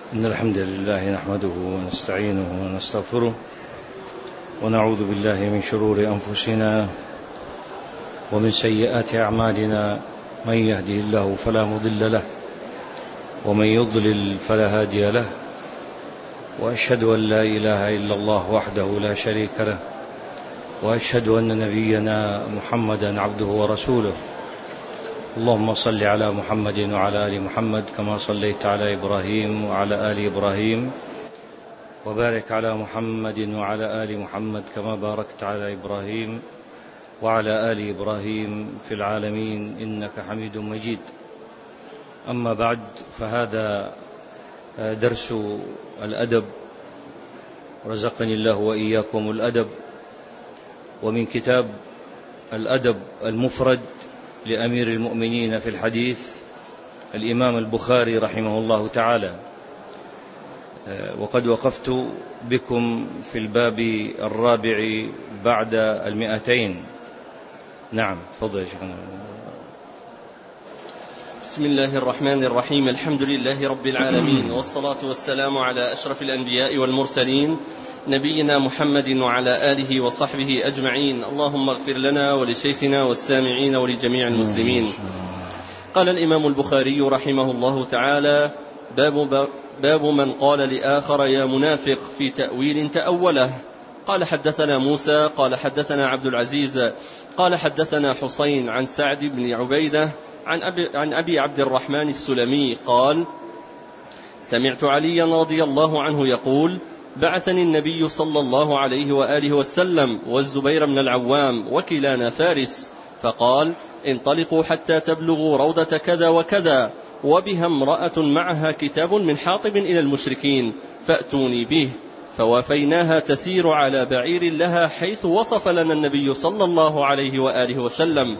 إن الحمد لله نحمده ونستعينه ونستغفره ونعوذ بالله من شرور أنفسنا ومن سيئات أعمالنا. من يهده الله فلا مضل له ومن يضلل فلا هادي له، وأشهد أن لا إله إلا الله وحده لا شريك له، وأشهد أن نبينا محمدا عبده ورسوله. اللهم صل على محمد وعلى آل محمد كما صليت على إبراهيم وعلى آل إبراهيم، وبارك على محمد وعلى آل محمد كما باركت على إبراهيم وعلى آل إبراهيم في العالمين إنك حميد مجيد. أما بعد، فهذا درس الأدب، رزقني الله وإياكم الأدب، ومن كتاب الأدب المفرد لأمير المؤمنين في الحديث الإمام البخاري رحمه الله تعالى. وقد وقفت بكم في الباب الرابع بعد 200. نعم، تفضل يا شيخنا. بسم الله الرحمن الرحيم. الحمد لله رب العالمين، والصلاة والسلام على أشرف الأنبياء والمرسلين، نبينا محمد وعلى آله وصحبه أجمعين. اللهم اغفر لنا ولشيخنا والسامعين ولجميع المسلمين. قال الإمام البخاري رحمه الله تعالى: باب من قال لآخر يا منافق في تأويل تأوله. قال حدثنا موسى قال حدثنا عبد العزيز قال حدثنا حسين عن سعد بن عبيدة عن أبي عبد الرحمن السلمي قال: سمعت عليا رضي الله عنه يقول: بعثني النبي صلى الله عليه وآله وسلم والزبير بن العوام وكلانا فارس، فقال: انطلقوا حتى تبلغوا روضة كذا وكذا، وبها امرأة معها كتاب من حاطب إلى المشركين، فأتوني به. فوافيناها تسير على بعير لها حيث وصف لنا النبي صلى الله عليه وآله وسلم،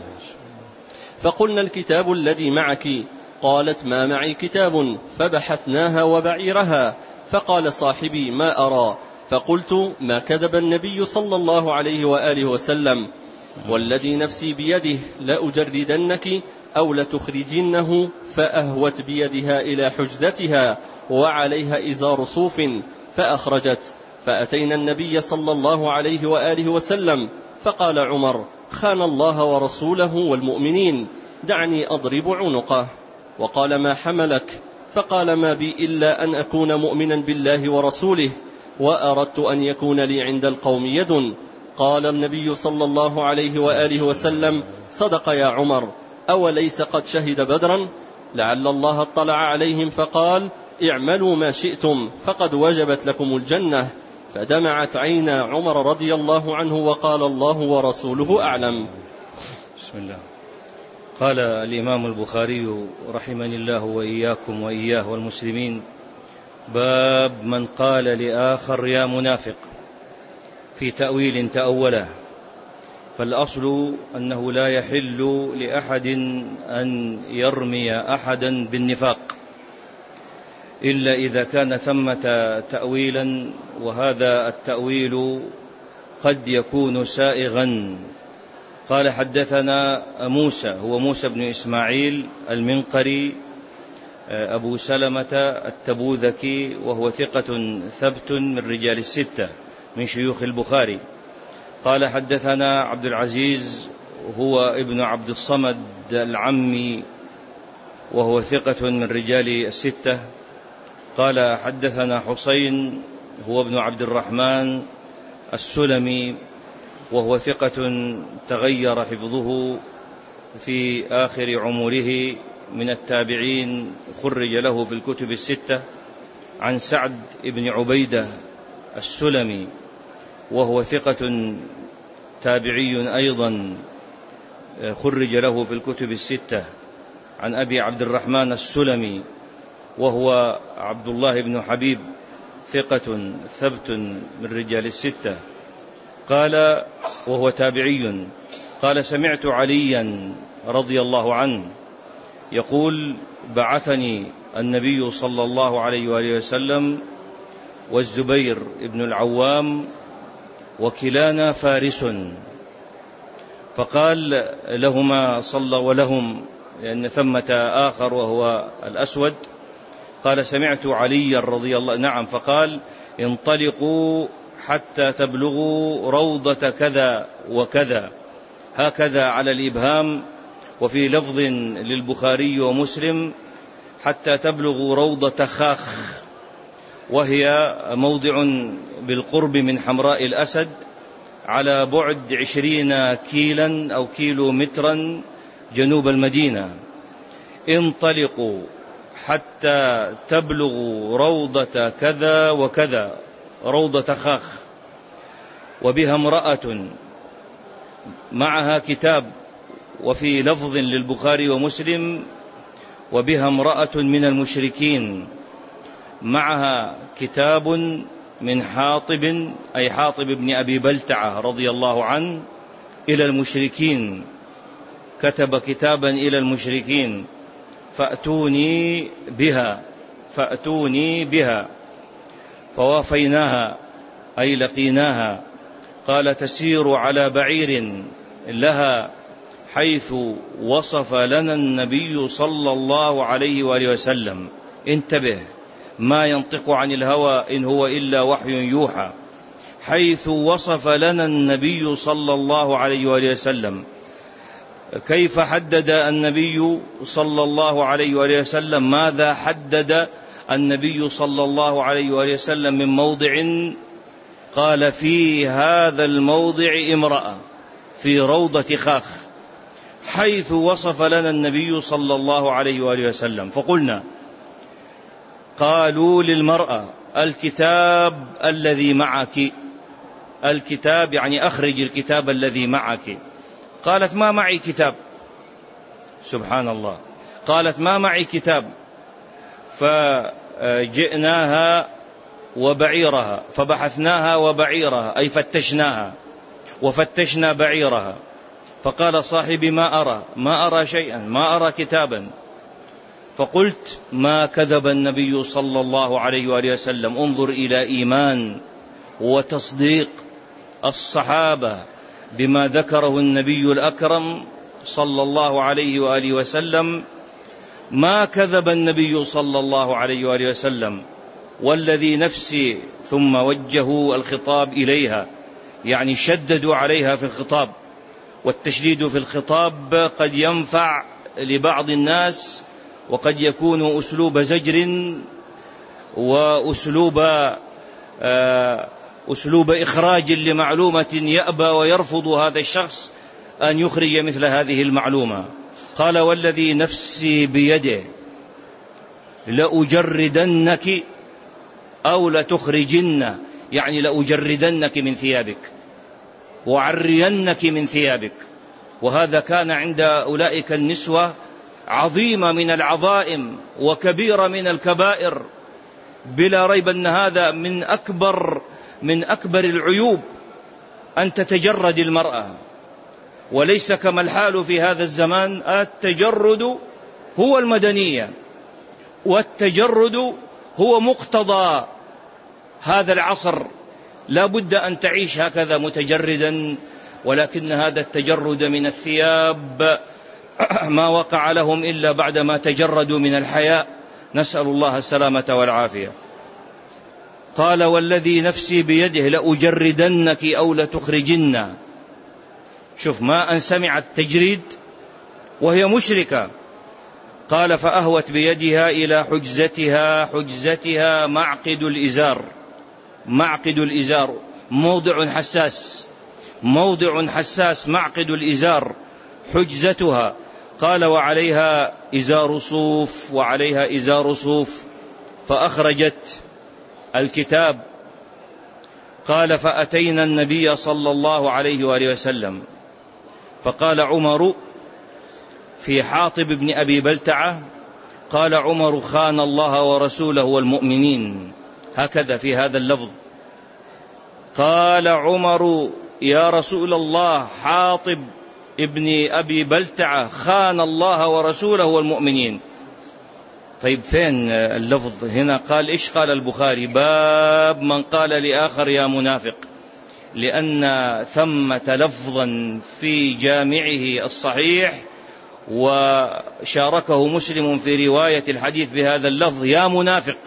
فقلنا: الكتاب الذي معك؟ قالت: ما معي كتاب. فبحثناها وبعيرها، فقال صاحبي: ما أرى. فقلت: ما كذب النبي صلى الله عليه وآله وسلم، والذي نفسي بيده لأجردنك أو لتخرجنه. فأهوت بيدها إلى حجزتها وعليها إزار صوف، فأخرجت. فأتينا النبي صلى الله عليه وآله وسلم، فقال عمر: خان الله ورسوله والمؤمنين، دعني أضرب عنقه. وقال: ما حملك؟ فقال: ما بي إلا أن أكون مؤمنا بالله ورسوله، وأردت أن يكون لي عند القوم يد. قال النبي صلى الله عليه وآله وسلم: صدق يا عمر، أوليس قد شهد بدرا؟ لعل الله اطلع عليهم فقال: اعملوا ما شئتم فقد وجبت لكم الجنة. فدمعت عينا عمر رضي الله عنه، وقال: الله ورسوله أعلم. بسم الله. قال الإمام البخاري رحمني الله وإياكم وإياه والمسلمين: باب من قال لآخر يا منافق في تأويل تأوله. فالأصل أنه لا يحل لأحد أن يرمي أحدا بالنفاق إلا إذا كان ثمة تأويلا، وهذا التأويل قد يكون سائغا. قال حدثنا موسى، هو موسى بن إسماعيل المنقري أبو سلمة التبوذكي، وهو ثقة ثبت من رجال الستة من شيوخ البخاري. قال حدثنا عبد العزيز، هو ابن عبد الصمد العمي، وهو ثقة من رجال الستة. قال حدثنا حسين، هو ابن عبد الرحمن السلمي، وهو ثقة تغير حفظه في آخر عمره من التابعين، خرج له في الكتب الستة. عن سعد بن عبيدة السلمي، وهو ثقة تابعي أيضا، خرج له في الكتب الستة. عن أبي عبد الرحمن السلمي، وهو عبد الله بن حبيب، ثقة ثبت من رجال الستة. قال وهو تابعي. قال: سمعت عليا رضي الله عنه يقول: بعثني النبي صلى الله عليه وآله وسلم والزبير بن العوام وكلانا فارس. فقال لهما صلى ولهم، لأن ثمة آخر وهو الأسود، قال سمعت علي رضي الله نعم فقال انطلقوا حتى تبلغوا روضة كذا وكذا، هكذا على الإبهام. وفي لفظ للبخاري ومسلم حتى تبلغوا روضة خاخ، وهي موضع بالقرب من حمراء الأسد على بعد 20 كيلا أو كيلومترا جنوب المدينة. انطلقوا حتى تبلغوا روضة كذا وكذا، روضة خاخ، وبها امرأة معها كتاب. وفي لفظ للبخاري ومسلم وبها امرأة من المشركين معها كتاب من حاطب، أي حاطب بن أبي بلتعة رضي الله عنه، إلى المشركين، كتب كتابا إلى المشركين فأتوني بها فوافيناها أي لقيناها. قال تسير على بعير لها حيث وصف لنا النبي صلى الله عليه وآله وسلم. انتبه، ما ينطق عن الهوى إن هو إلا وحي يوحى. حيث وصف لنا النبي صلى الله عليه وآله وسلم. كيف حدد النبي صلى الله عليه وآله وسلم؟ ماذا حدد النبي صلى الله عليه وآله وسلم من موضع؟ قال في هذا الموضع امرأة في روضة خاخ، حيث وصف لنا النبي صلى الله عليه وآله وسلم. فقلنا، قالوا للمرأة الكتاب الذي معك، الكتاب يعني أخرج الكتاب الذي معك. قالت ما معي كتاب. سبحان الله، قالت ما معي كتاب. فجئناها وبعيرها فبحثناها وبعيرها، أي فتشناها وفتشنا بعيرها. فقال صاحبي ما أرى شيئا، ما أرى كتابا. فقلت ما كذب النبي صلى الله عليه وآله وسلم. انظر إلى إيمان وتصديق الصحابة بما ذكره النبي الأكرم صلى الله عليه وآله وسلم. ما كذب النبي صلى الله عليه وآله وسلم والذي نفسي. ثم وجهوا الخطاب إليها، يعني شددوا عليها في الخطاب. والتشديد في الخطاب قد ينفع لبعض الناس وقد يكون أسلوب زجر وأسلوب إخراج لمعلومة يأبى ويرفض هذا الشخص أن يخرج مثل هذه المعلومة. قال والذي نفسي بيده لأجردنك أو لتخرجن، يعني لأجردنك من ثيابك وعرينك من ثيابك. وهذا كان عند أولئك النسوة عظيمة من العظائم وكبيرة من الكبائر، بلا ريب أن هذا من أكبر العيوب أن تتجرد المرأة. وليس كما الحال في هذا الزمان. التجرد هو المدنية، والتجرد هو مقتضى هذا العصر. لا بد أن تعيش هكذا متجردا. ولكن هذا التجرد من الثياب ما وقع لهم إلا بعدما تجردوا من الحياء، نسأل الله السلامة والعافية. قال والذي نفسي بيده لأجردنك أو لتخرجن. شوف، ما أن سمع التجريد وهي مشركة. قال فأهوت بيدها إلى حجزتها معقد الإزار، موضع حساس معقد الإزار حجزتها. قال وعليها إزار صوف فأخرجت الكتاب. قال فأتينا النبي صلى الله عليه وآله وسلم فقال عمر في حاطب بن أبي بلتعة، قال عمر خان الله ورسوله والمؤمنين، هكذا في هذا اللفظ. قال عمر يا رسول الله حاطب ابن أبي بلتعة خان الله ورسوله والمؤمنين. طيب فين اللفظ هنا؟ قال إيش قال البخاري؟ باب من قال لآخر يا منافق، لأن ثمة لفظا في جامعه الصحيح وشاركه مسلم في رواية الحديث بهذا اللفظ: يا منافق.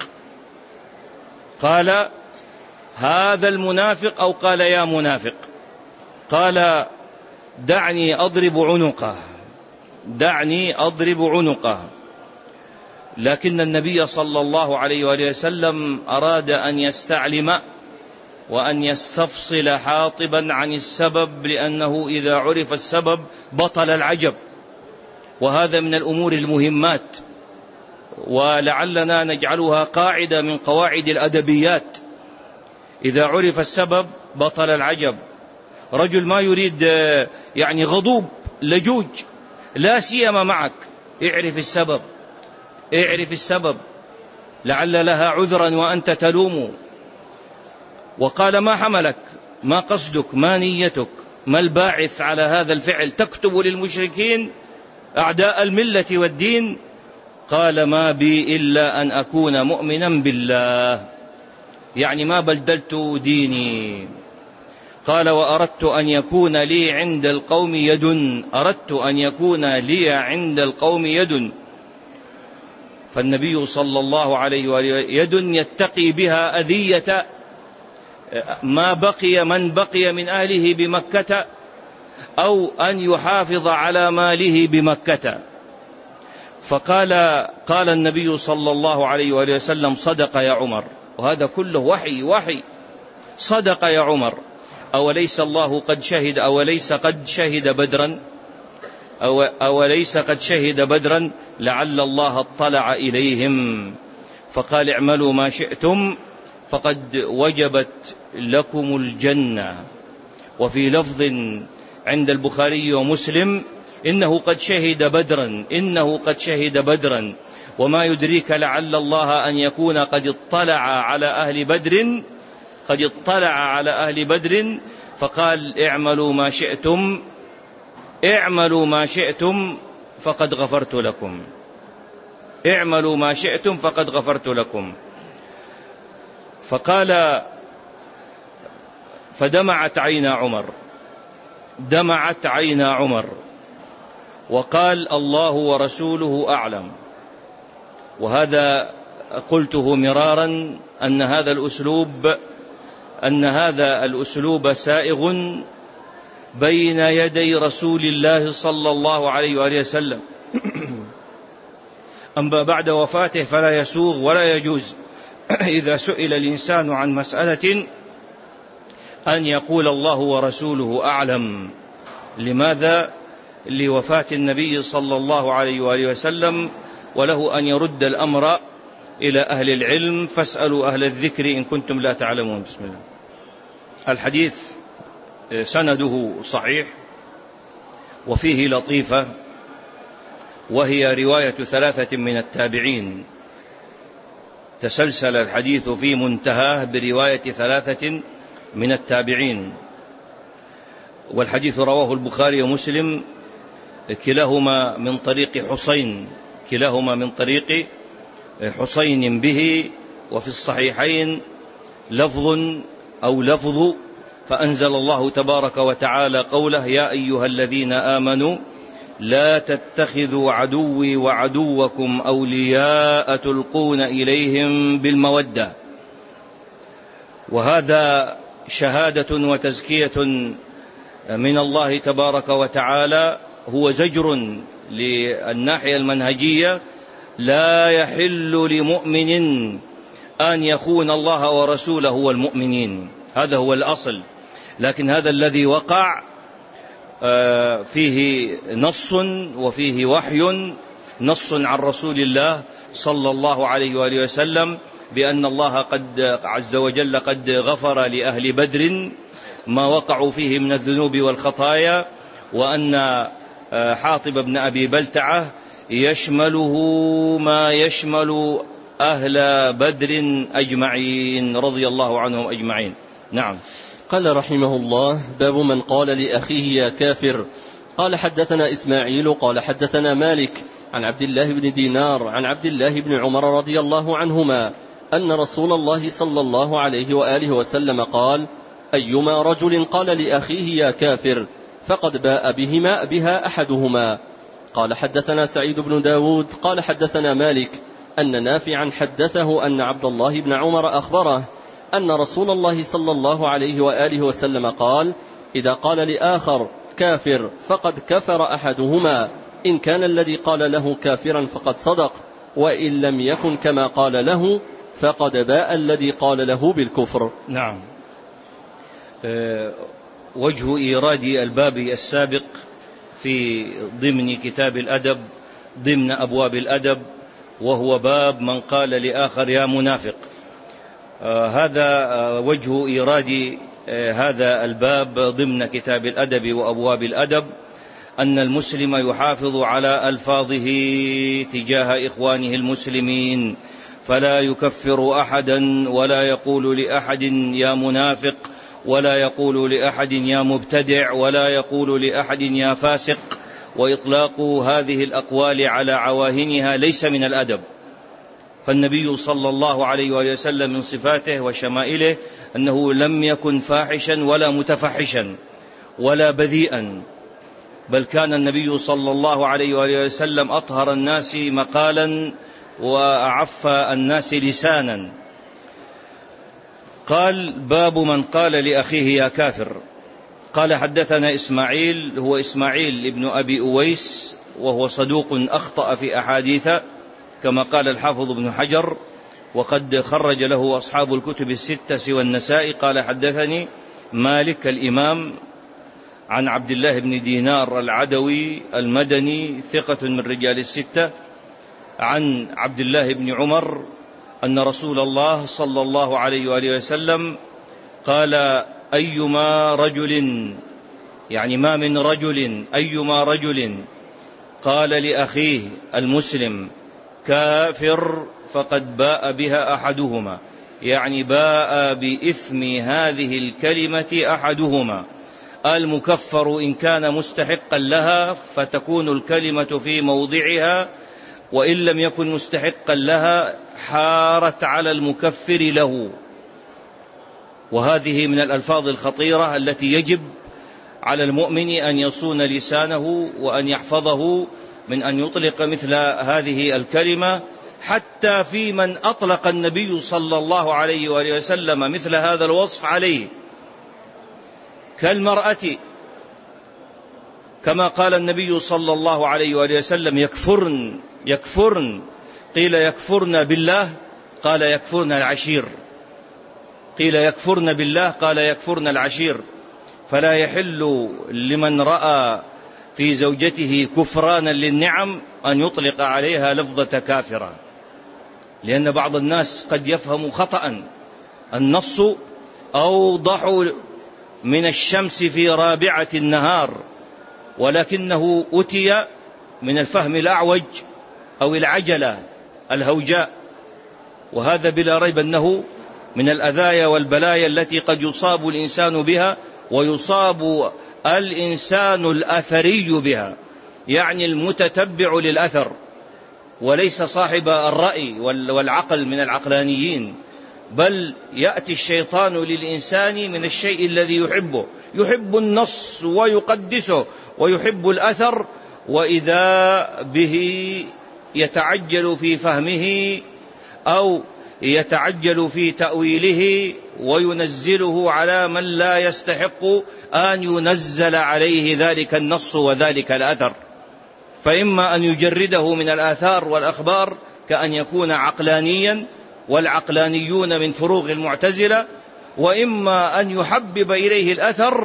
قال: هذا المنافق، أو قال: يا منافق. قال: دعني أضرب عنقه، دعني أضرب عنقه. لكن النبي صلى الله عليه وآله وسلم أراد أن يستعلم وأن يستفصل حاطبا عن السبب، لأنه إذا عرف السبب بطل العجب، وهذا من الأمور المهمات، ولعلنا نجعلها قاعدة من قواعد الأدبيات. إذا عرف السبب بطل العجب. رجل ما يريد يعني غضوب لجوج، لا سيما معك، اعرف السبب، اعرف السبب، لعل لها عذرا وأنت تلوم. وقال: ما حملك، ما قصدك، ما نيتك، ما الباعث على هذا الفعل؟ تكتب للمشركين أعداء الملة والدين؟ قال: ما بي إلا أن أكون مؤمنا بالله، يعني ما بدلت ديني. قال: وأردت أن يكون لي عند القوم يد، أردت أن يكون لي عند القوم يد. فالنبي صلى الله عليه وآله يد يتقي بها أذية ما بقي من بقي من أهله بمكة، أو أن يحافظ على ماله بمكة. قال النبي صلى الله عليه وآله وسلم: صدق يا عمر. وهذا كله وحي. صدق يا عمر. أوليس الله قد شهد، أوليس قد شهد بدرا، أوليس قد شهد بدرا، لعل الله اطلع إليهم فقال: اعملوا ما شئتم فقد وجبت لكم الجنة. وفي لفظ عند البخاري ومسلم: إنه قد شهد بدرا، إنه قد شهد بدرا، وما يدريك لعل الله أن يكون قد اطلع على أهل بدر، قد اطلع على أهل بدر. فقال: اعملوا ما شئتم، اعملوا ما شئتم فقد غفرت لكم، اعملوا ما شئتم فقد غفرت لكم. فقال: فدمعت عينا عمر، دمعت عينا عمر، وقال: الله ورسوله أعلم. وهذا قلته مرارا أن هذا الأسلوب سائغ بين يدي رسول الله صلى الله عليه وآله وسلم. أما بعد وفاته فلا يسوغ ولا يجوز إذا سئل الإنسان عن مسألة أن يقول الله ورسوله أعلم. لماذا؟ لوفاة النبي صلى الله عليه وآله وسلم، وله أن يرد الأمر إلى أهل العلم، فاسألوا أهل الذكر إن كنتم لا تعلمون. بسم الله. الحديث سنده صحيح، وفيه لطيفة، وهي رواية 3 من التابعين. تسلسل الحديث في منتهاه برواية 3 من التابعين، والحديث رواه البخاري ومسلم كلاهما من طريق حسين، كلاهما من طريق حسين به. وفي الصحيحين لفظ: فأنزل الله تبارك وتعالى قوله: يا أيها الذين آمنوا لا تتخذوا عدوي وعدوكم أولياء تلقون إليهم بالمودة. وهذا شهادة وتزكية من الله تبارك وتعالى، هو زجر للناحية المنهجية. لا يحل لمؤمن أن يخون الله ورسوله والمؤمنين، هذا هو الأصل. لكن هذا الذي وقع فيه نص وفيه وحي، نص عن رسول الله صلى الله عليه وآله وسلم بأن الله قد عز وجل قد غفر لأهل بدر ما وقعوا فيه من الذنوب والخطايا، وأن حاطب بن أبي بلتعة يشمله ما يشمل أهل بدر أجمعين رضي الله عنهم أجمعين. نعم. قال رحمه الله: باب من قال لأخيه يا كافر. قال: حدثنا إسماعيل قال حدثنا مالك عن عبد الله بن دينار عن عبد الله بن عمر رضي الله عنهما أن رسول الله صلى الله عليه وآله وسلم قال: أيما رجل قال لأخيه يا كافر فقد باء بها أحدهما. قال حدثنا سعيد بن داود قال حدثنا مالك أن نافعا حدثه أن عبد الله بن عمر أخبره أن رسول الله صلى الله عليه وآله وسلم قال: إذا قال لآخر كافر فقد كفر أحدهما، إن كان الذي قال له كافرا فقد صدق، وإن لم يكن كما قال له فقد باء الذي قال له بالكفر. نعم. وجه إيراد الباب السابق في ضمن كتاب الأدب ضمن أبواب الأدب، وهو باب من قال لآخر يا منافق. هذا وجه إيراد هذا الباب ضمن كتاب الأدب وأبواب الأدب، أن المسلم يحافظ على ألفاظه تجاه إخوانه المسلمين، فلا يكفر أحدا، ولا يقول لأحد يا منافق، ولا يقول لأحد يا مبتدع، ولا يقول لأحد يا فاسق. وإطلاق هذه الأقوال على عواهنها ليس من الأدب، فالنبي صلى الله عليه وسلم من صفاته وشمائله أنه لم يكن فاحشا ولا متفحشا ولا بذيئا، بل كان النبي صلى الله عليه وسلم أطهر الناس مقالا وأعف الناس لسانا. قال: باب من قال لأخيه يا كافر. قال حدثنا إسماعيل، هو إسماعيل ابن أبي أويس، وهو صدوق أخطأ في أحاديث كما قال الحافظ ابن حجر، وقد خرج له أصحاب الكتب الستة سوى النسائي. قال حدثني مالك الإمام عن عبد الله بن دينار العدوي المدني ثقة من رجال الستة، عن عبد الله بن عمر أن رسول الله صلى الله عليه وآله وسلم قال: أيما رجل، يعني ما من رجل، أيما رجل قال لأخيه المسلم كافر فقد باء بها أحدهما، يعني باء بإثم هذه الكلمة أحدهما. المكفر إن كان مستحقا لها فتكون الكلمة في موضعها، وإن لم يكن مستحقا لها حارت على المكفر له. وهذه من الألفاظ الخطيرة التي يجب على المؤمن أن يصون لسانه وأن يحفظه من أن يطلق مثل هذه الكلمة، حتى في من أطلق النبي صلى الله عليه وآله وسلم مثل هذا الوصف عليه، كالمرأة، كما قال النبي صلى الله عليه وآله وسلم: يكفرن، قيل يكفرن بالله، قال يكفرن العشير، قيل يكفرن بالله، قال يكفرن العشير. فلا يحل لمن رأى في زوجته كفرانا للنعم أن يطلق عليها لفظة كافرة، لأن بعض الناس قد يفهم خطأ: النص أوضح من الشمس في رابعة النهار، ولكنه أتي من الفهم الأعوج أو العجلة الهوجاء، وهذا بلا ريب أنه من الأذايا والبلايا التي قد يصاب الإنسان بها، ويصاب الإنسان الأثري بها، يعني المتتبع للأثر، وليس صاحب الرأي والعقل من العقلانيين، بل يأتي الشيطان للإنسان من الشيء الذي يحبه، يحب النص ويقدسه ويحب الأثر، وإذا به يتعجل في فهمه أو يتعجل في تأويله وينزله على من لا يستحق أن ينزل عليه ذلك النص وذلك الأثر. فإما أن يجرده من الآثار والأخبار كأن يكون عقلانيا، والعقلانيون من فروغ المعتزلة، وإما أن يحبب إليه الأثر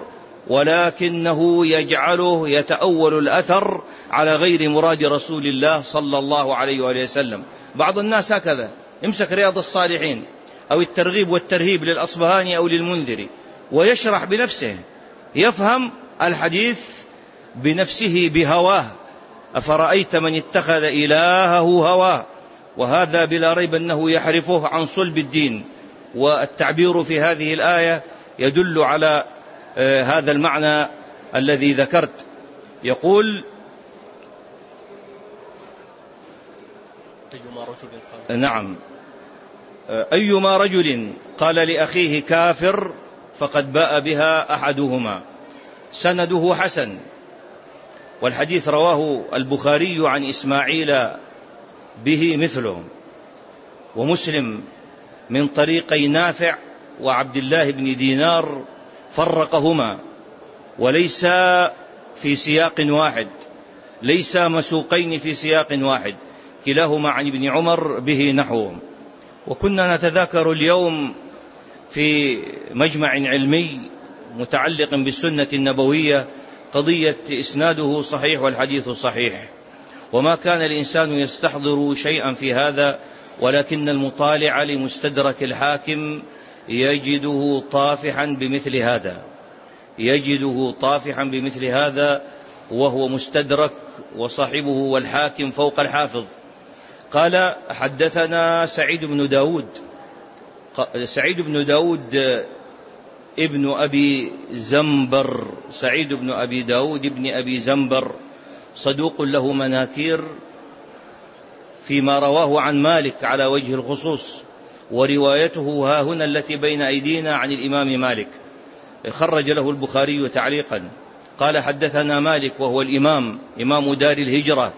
ولكنه يجعله يتأول الأثر على غير مراد رسول الله صلى الله عليه وآله وسلم. بعض الناس هكذا، يمسك رياض الصالحين أو الترغيب والترهيب للأصبهاني أو للمنذري ويشرح بنفسه، يفهم الحديث بنفسه بهواه: أفرأيت من اتخذ إلهه هواه. وهذا بلا ريب أنه يحرفه عن صلب الدين، والتعبير في هذه الآية يدل على هذا المعنى الذي ذكرت. يقول: نعم، أيما رجل قال لأخيه كافر فقد باء بها أحدهما. سنده حسن، والحديث رواه البخاري عن إسماعيل به مثله، ومسلم من طريقي نافع وعبد الله بن دينار فرقهما، وليس في سياق واحد، ليس مسوقين في سياق واحد، كلاهما عن ابن عمر به نحوهم. وكنا نتذاكر اليوم في مجمع علمي متعلق بالسنة النبوية قضية إسناده صحيح والحديث صحيح، وما كان الإنسان يستحضر شيئا في هذا، ولكن المطالع لمستدرك الحاكم يجده طافحا بمثل هذا، يجده طافحا بمثل هذا، وهو مستدرك وصاحبه والحاكم فوق الحافظ. قال حدثنا سعيد بن داود ابن أبي زنبر، سعيد بن أبي داود ابن أبي زنبر صدوق له مناكير فيما رواه عن مالك على وجه الخصوص، وروايته ها هنا التي بين أيدينا عن الإمام مالك، خرج له البخاري تعليقا. قال حدثنا مالك وهو إمام دار الهجرة،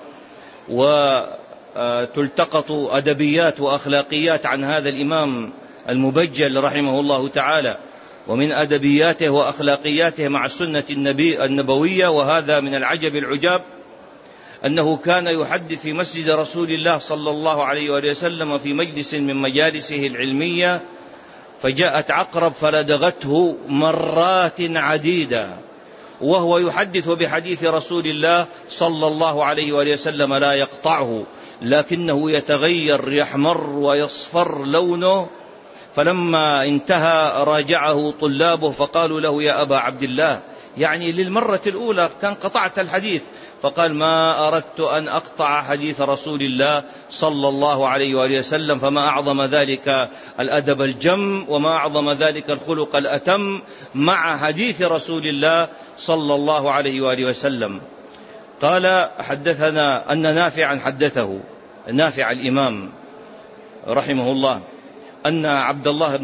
وتلتقط أدبيات وأخلاقيات عن هذا الإمام المبجل رحمه الله تعالى، ومن أدبياته وأخلاقياته مع السنة النبوية، وهذا من العجب العجاب، أنه كان يحدث في مسجد رسول الله صلى الله عليه وآله وسلم في مجلس من مجالسه العلمية، فجاءت عقرب فلدغته مرات عديدة وهو يحدث بحديث رسول الله صلى الله عليه وآله وسلم لا يقطعه، لكنه يتغير، يحمر ويصفر لونه. فلما انتهى راجعه طلابه فقالوا له يا أبا عبد الله، يعني للمرة الأولى كان قطعت الحديث، فقال ما أردت أن أقطع حديث رسول الله صلى الله عليه وآله وسلم، فما أعظم ذلك الأدب الجم، وما أعظم ذلك الخلق الأتم مع حديث رسول الله صلى الله عليه وآله وسلم. قال حدثنا أن نافعا حدثه، نافع الإمام رحمه الله، أن عبد الله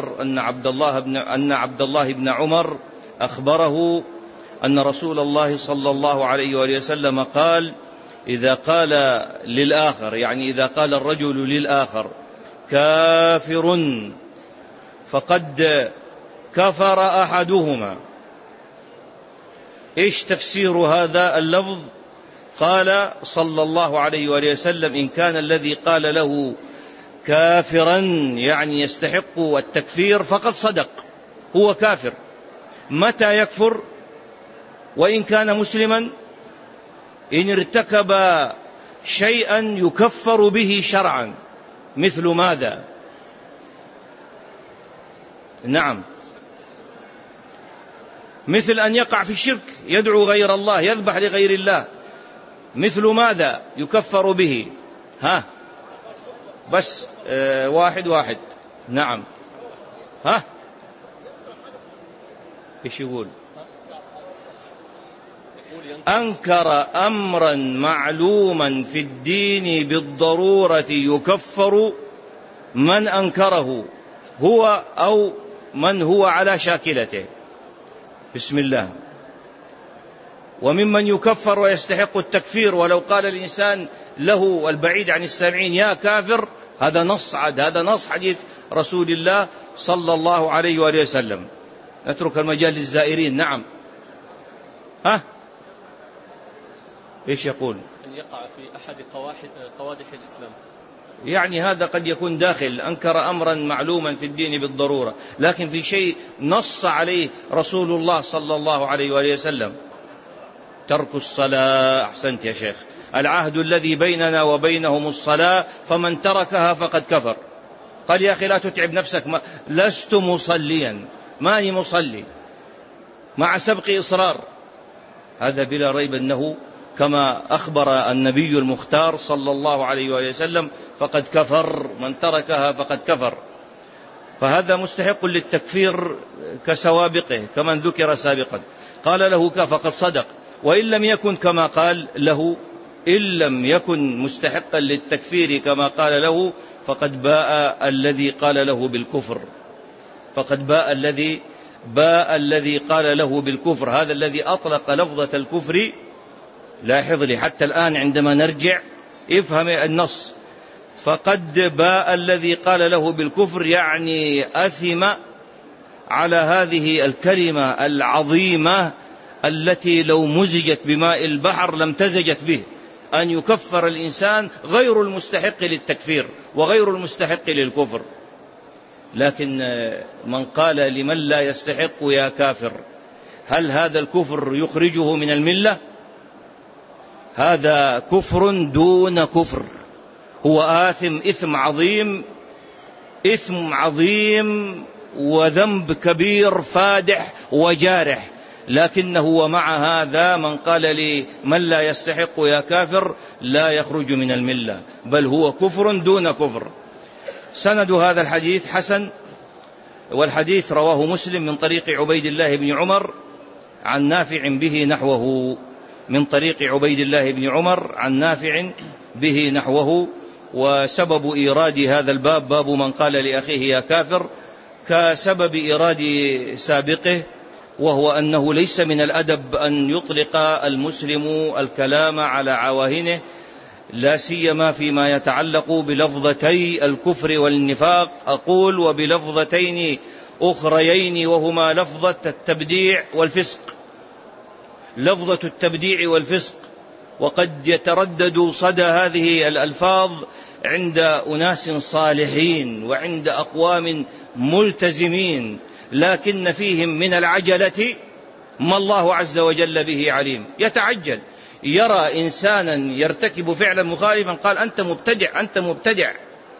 بن عمر أخبره أن رسول الله صلى الله عليه وآله وسلم قال إذا قال للآخر، يعني إذا قال الرجل للآخر كافر فقد كفر أحدهما. إيش تفسير هذا اللفظ؟ قال صلى الله عليه وآله وسلم إن كان الذي قال له كافرا يعني يستحق التكفير فقد صدق، هو كافر. متى يكفر؟ وإن كان مسلما، إن ارتكب شيئا يكفر به شرعا. مثل ماذا؟ نعم، مثل أن يقع في الشرك، يدعو غير الله، يذبح لغير الله. مثل ماذا يكفر به؟ ها بس واحد. نعم، ها ايش يقول؟ أنكر أمرا معلوما في الدين بالضرورة يكفر من أنكره، هو أو من هو على شاكلته. بسم الله. وممن يكفر ويستحق التكفير ولو قال الإنسان له البعيد عن السامعين يا كافر، هذا نص حديث رسول الله صلى الله عليه وآله وسلم. نترك المجال للزائرين. نعم، ها إيش يقول؟ أن يقع في أحد قوادح الإسلام، يعني هذا قد يكون داخل، أنكر أمرا معلوما في الدين بالضرورة، لكن في شيء نص عليه رسول الله صلى الله عليه وآله وسلم. ترك الصلاة. أحسنت يا شيخ. العهد الذي بيننا وبينهم الصلاة، فمن تركها فقد كفر. قال يا أخي لا تتعب نفسك، لست مصليا، ماني مصلي، مع سبق إصرار. هذا بلا ريب أنه كما أخبر النبي المختار صلى الله عليه وآله وسلم فقد كفر، من تركها فقد كفر. فهذا مستحق للتكفير كسوابقه، كمن ذكر سابقا. قال له فقد صدق، وإن لم يكن كما قال له، إن لم يكن مستحقا للتكفير كما قال له، فقد باء الذي قال له بالكفر، فقد باء الذي قال له بالكفر. هذا الذي أطلق لفظة الكفر لاحظ لي حتى الآن عندما نرجع افهم النص. فقد باء الذي قال له بالكفر، يعني أثم على هذه الكلمة العظيمة التي لو مزجت بماء البحر لم تزجت به، أن يكفر الإنسان غير المستحق للتكفير وغير المستحق للكفر. لكن من قال لمن لا يستحق يا كافر، هل هذا الكفر يخرجه من الملة؟ هذا كفر دون كفر، هو آثم إثم عظيم، إثم عظيم وذنب كبير فادح وجارح. لكنه ومع هذا من قال لمن لا يستحق يا كافر لا يخرج من الملة، بل هو كفر دون كفر. سند هذا الحديث حسن، والحديث رواه مسلم من طريق عبيد الله بن عمر عن نافع به نحوه، من طريق عبيد الله بن عمر عن نافع به نحوه. وسبب إيراد هذا الباب باب من قال لأخيه يا كافر كسبب إيراد سابقه، وهو أنه ليس من الأدب أن يطلق المسلم الكلام على عواهنه، لا سيما فيما يتعلق بلفظتي الكفر والنفاق، أقول وبلفظتين أخريين وهما لفظة التبديع والفسق، لفظة التبديع والفسق. وقد يتردد صدى هذه الألفاظ عند أناس صالحين وعند أقوام ملتزمين، لكن فيهم من العجلة ما الله عز وجل به عليم. يتعجل، يرى إنسانا يرتكب فعلا مخالفا قال أنت مبتدع أنت مبتدع.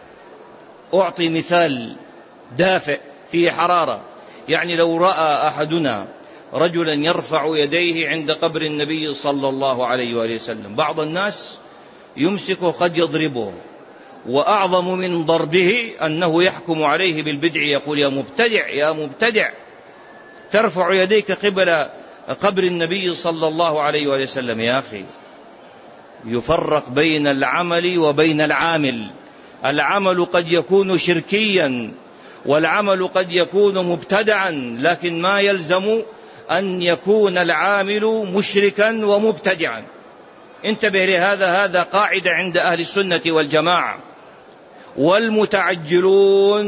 أعطي مثال دافئ فيه حرارة، يعني لو رأى أحدنا رجلا يرفع يديه عند قبر النبي صلى الله عليه وآله وسلم، بعض الناس يمسكه قد يضربه، وأعظم من ضربه أنه يحكم عليه بالبدع، يقول يا مبتدع يا مبتدع، ترفع يديك قبل قبر النبي صلى الله عليه وآله وسلم. يا أخي، يفرق بين العمل وبين العامل. العمل قد يكون شركيا والعمل قد يكون مبتدعا، لكن ما يلزم أن يكون العامل مشركا ومبتدعا. انتبه لهذا، هذا قاعدة عند أهل السنة والجماعة. والمتعجلون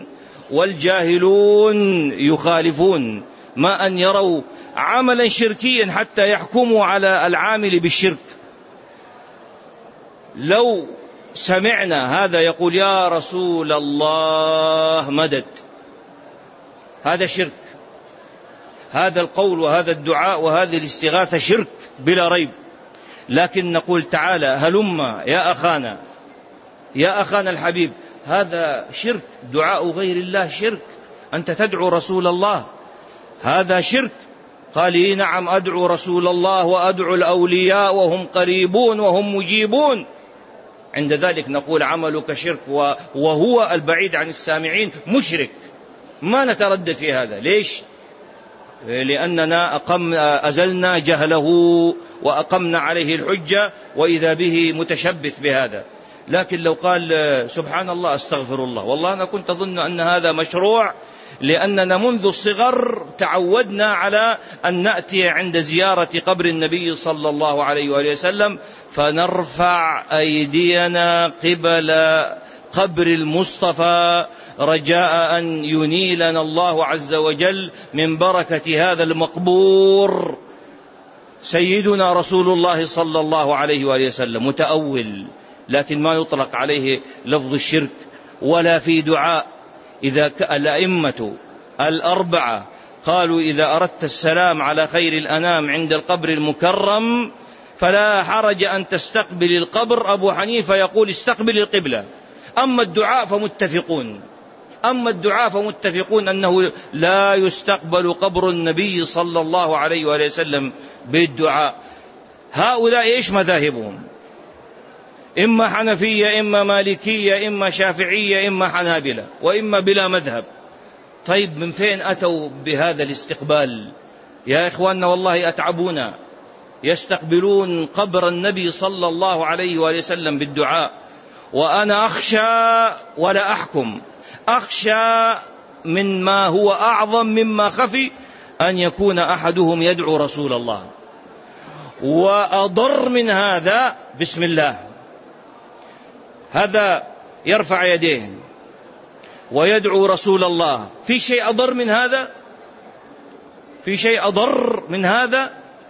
والجاهلون يخالفون، ما أن يروا عملا شركيا حتى يحكموا على العامل بالشرك. لو سمعنا هذا يقول يا رسول الله مدد، هذا شرك، هذا القول وهذا الدعاء وهذه الاستغاثة شرك بلا ريب. لكن نقول تعالى هلما يا أخانا، يا أخانا الحبيب، هذا شرك. دعاء غير الله شرك، أنت تدعو رسول الله، هذا شرك. قال لي نعم أدعو رسول الله وأدعو الأولياء وهم قريبون وهم مجيبون. عند ذلك نقول عملك شرك، وهو البعيد عن السامعين مشرك. ما نتردد في هذا. ليش؟ لأننا أزلنا جهله وأقمنا عليه الحجة، وإذا به متشبث بهذا. لكن لو قال سبحان الله استغفر الله، والله أنا كنت أظن أن هذا مشروع، لأننا منذ الصغر تعودنا على أن نأتي عند زيارة قبر النبي صلى الله عليه وآله وسلم فنرفع أيدينا قبل قبر المصطفى رجاء أن ينيلنا الله عز وجل من بركة هذا المقبور سيدنا رسول الله صلى الله عليه وآله وسلم. متأول، لكن ما يطلق عليه لفظ الشرك ولا في دعاء. إذا الأئمة الأربعة قالوا إذا أردت السلام على خير الأنام عند القبر المكرم فلا حرج أن تستقبل القبر، أبو حنيفة يقول استقبل القبلة. أما الدعاء فمتفقون أنه لا يستقبل قبر النبي صلى الله عليه وآله وسلم بالدعاء. هؤلاء إيش مذاهبهم؟ إما حنفية، إما مالكية، إما شافعية، إما حنابلة، وإما بلا مذهب. طيب من فين أتوا بهذا الاستقبال؟ يا إخواننا والله أتعبونا. يستقبلون قبر النبي صلى الله عليه وآله وسلم بالدعاء، وأنا أخشى ولا أحكم، أخشى من ما هو أعظم مما خفي أن يكون أحدهم يدعو رسول الله. وأضر من هذا بسم الله. هذا يرفع يديه ويدعو رسول الله، في شيء أضر من هذا؟ في شيء أضر من هذا؟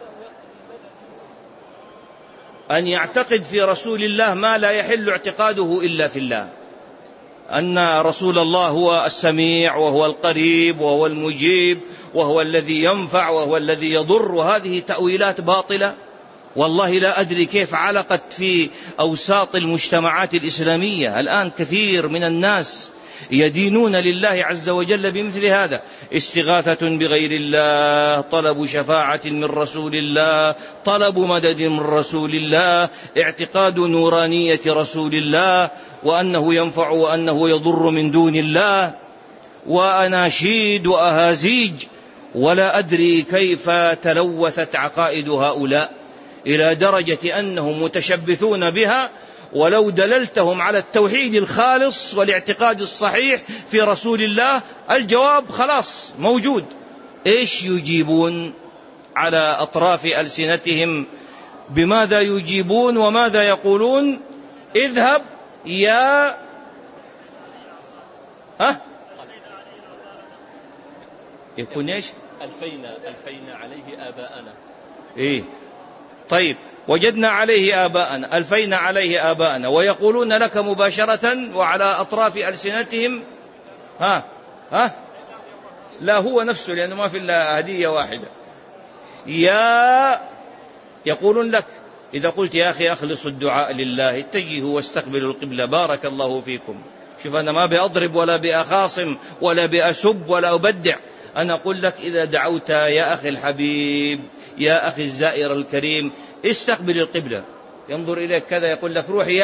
أن يعتقد في رسول الله ما لا يحل اعتقاده إلا في الله، أن رسول الله هو السميع وهو القريب وهو المجيب وهو الذي ينفع وهو الذي يضر، وهذه تأويلات باطلة والله لا أدري كيف علقت في أوساط المجتمعات الإسلامية. الآن كثير من الناس يدينون لله عز وجل بمثل هذا: استغاثة بغير الله، طلب شفاعة من رسول الله، طلب مدد من رسول الله، اعتقاد نورانية رسول الله وأنه ينفع وأنه يضر من دون الله، وأناشيد وأهازيج، ولا أدري كيف تلوثت عقائد هؤلاء إلى درجة أنهم متشبثون بها. ولو دللتهم على التوحيد الخالص والاعتقاد الصحيح في رسول الله الجواب خلاص موجود. إيش يجيبون على أطراف ألسنتهم؟ بماذا يجيبون وماذا يقولون؟ اذهب يا يكون إيش؟ ألفينا عليه آباءنا. إيه طيب، وجدنا عليه آباءنا، ألفينا عليه آباءنا، ويقولون لك مباشرة وعلى أطراف ألسنتهم لا هو نفسه، لأنه ما في إلا هدية واحدة. يقولون لك إذا قلت يا أخي أخلص الدعاء لله، اتجهوا واستقبلوا القبلة بارك الله فيكم. شوف أنا ما بأضرب ولا بأخاصم ولا بأسب ولا أبدع، أنا أقول لك إذا دعوت يا أخي الحبيب يا أخي الزائر الكريم استقبل القبلة، ينظر إليك كذا يقول لك روح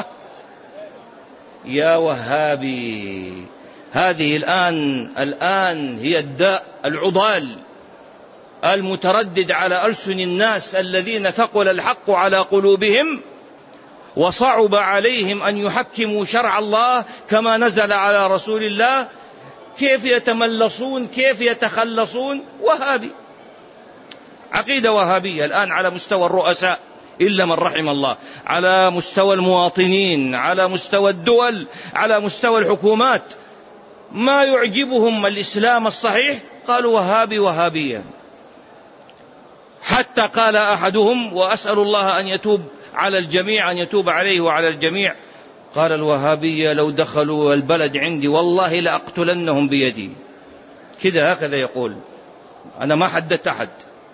يا وهابي. هذه الآن هي الداء العضال المتردد على ألسن الناس الذين ثقل الحق على قلوبهم وصعب عليهم أن يحكموا شرع الله كما نزل على رسول الله. كيف يتملصون، كيف يتخلصون؟ وهابي، عقيدة وهابية الآن على مستوى الرؤساء إلا من رحم الله، على مستوى المواطنين، على مستوى الدول، على مستوى الحكومات. ما يعجبهم الإسلام الصحيح قالوا وهابي وهابية. حتى قال أحدهم، وأسأل الله أن يتوب على الجميع، أن يتوب عليه وعلى الجميع، قال الوهابية لو دخلوا البلد عندي والله لأقتلنهم بيدي. كذا هكذا يقول، أنا ما حددت أحد،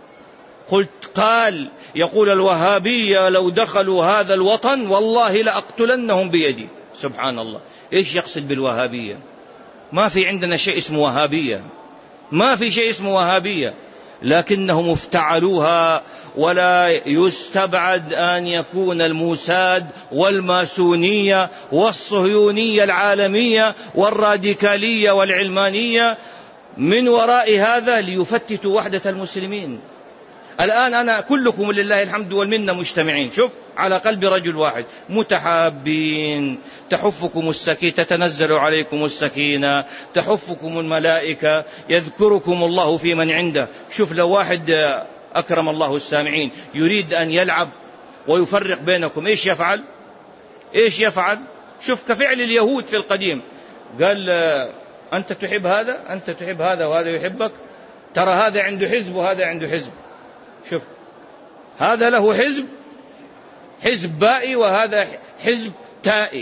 يقول الوهابية لو دخلوا هذا الوطن والله لأقتلنهم بيدي. سبحان الله، إيش يقصد بالوهابية؟ ما في عندنا شيء اسمه وهابية، ما في شيء اسمه وهابية، لكنهم افتعلوها. ولا يستبعد أن يكون الموساد والماسونية والصهيونية العالمية والراديكالية والعلمانية من وراء هذا ليفتتوا وحدة المسلمين. الآن أنا كلكم لله الحمد والمنة مجتمعين، شوف، على قلب رجل واحد، متحابين، تحفكم السكينة، تتنزل عليكم السكينة، تحفكم الملائكة، يذكركم الله في من عنده. شوف لو واحد أكرم الله السامعين يريد أن يلعب ويفرق بينكم، إيش يفعل؟ إيش يفعل؟ شوف كفعل اليهود في القديم، قال أنت تحب هذا، أنت تحب هذا وهذا يحبك، ترى هذا عنده حزب وهذا عنده حزب، شوف هذا له حزب بائي وهذا حزب تائي،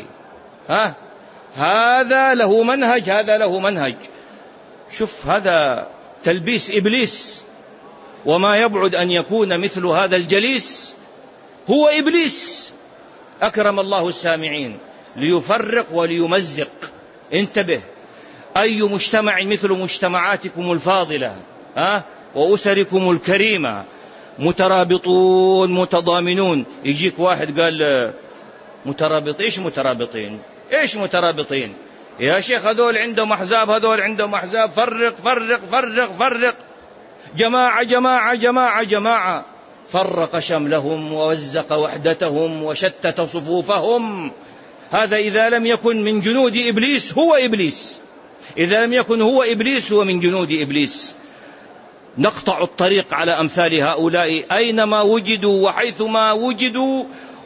هذا له منهج هذا له منهج. شوف هذا تلبيس إبليس، وما يبعد أن يكون مثل هذا الجليس هو إبليس أكرم الله السامعين، ليفرق وليمزق. انتبه، أي مجتمع مثل مجتمعاتكم الفاضلة وأسركم الكريمة مترابطون متضامنون، يجيك واحد قال مترابط، إيش مترابطين؟ إيش مترابطين يا شيخ؟ هذول عندهم أحزاب، هذول عندهم أحزاب، فرق فرق فرق فرق، جماعة جماعة جماعة جماعة، فرق شملهم ووزق وحدتهم وشتت صفوفهم. هذا إذا لم يكن من جنود إبليس هو إبليس، إذا لم يكن هو إبليس هو من جنود إبليس. نقطع الطريق على أمثال هؤلاء أينما وجدوا وحيثما وجدوا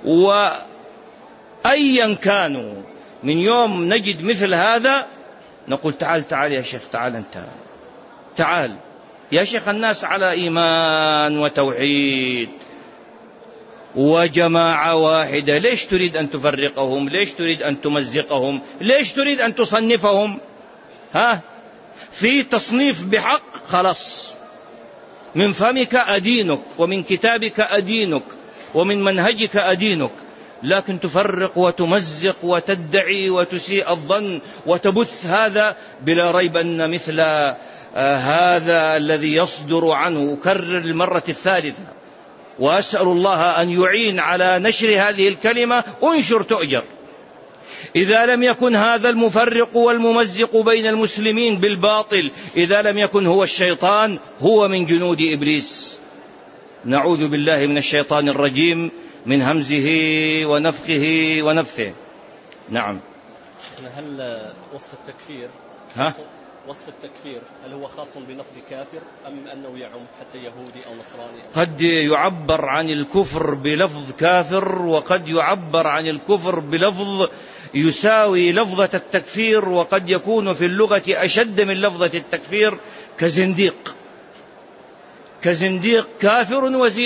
وأيا كانوا. من يوم نجد مثل هذا نقول تعال يا شيخ، تعال أنت، تعال يا شيخ، الناس على إيمان وتوحيد وجماعة واحدة، ليش تريد أن تفرقهم؟ ليش تريد أن تمزقهم؟ ليش تريد أن تصنفهم؟ في تصنيف بحق، خلاص، من فمك أدينك ومن كتابك أدينك ومن منهجك أدينك، لكن تفرق وتمزق وتدعي وتسيء الظن وتبث هذا، بلا ريب أن مثل هذا الذي يصدر عنه، أكرر المرة الثالثة وأسأل الله أن يعين على نشر هذه الكلمة، انشر تؤجر. إذا لم يكن هذا المفرق والممزق بين المسلمين بالباطل، إذا لم يكن هو الشيطان، هو من جنود إبليس. نعوذ بالله من الشيطان الرجيم، من همزه ونفخه ونفثه. نعم. هل وصف التكفير هل هو خاص بلفظ كافر أم أنه يعم حتى يهودي أو نصراني؟ قد يعبر عن الكفر بلفظ كافر، وقد يعبر عن الكفر بلفظ يساوي لفظة التكفير، وقد يكون في اللغة أشد من لفظة التكفير، كزنديق. كافر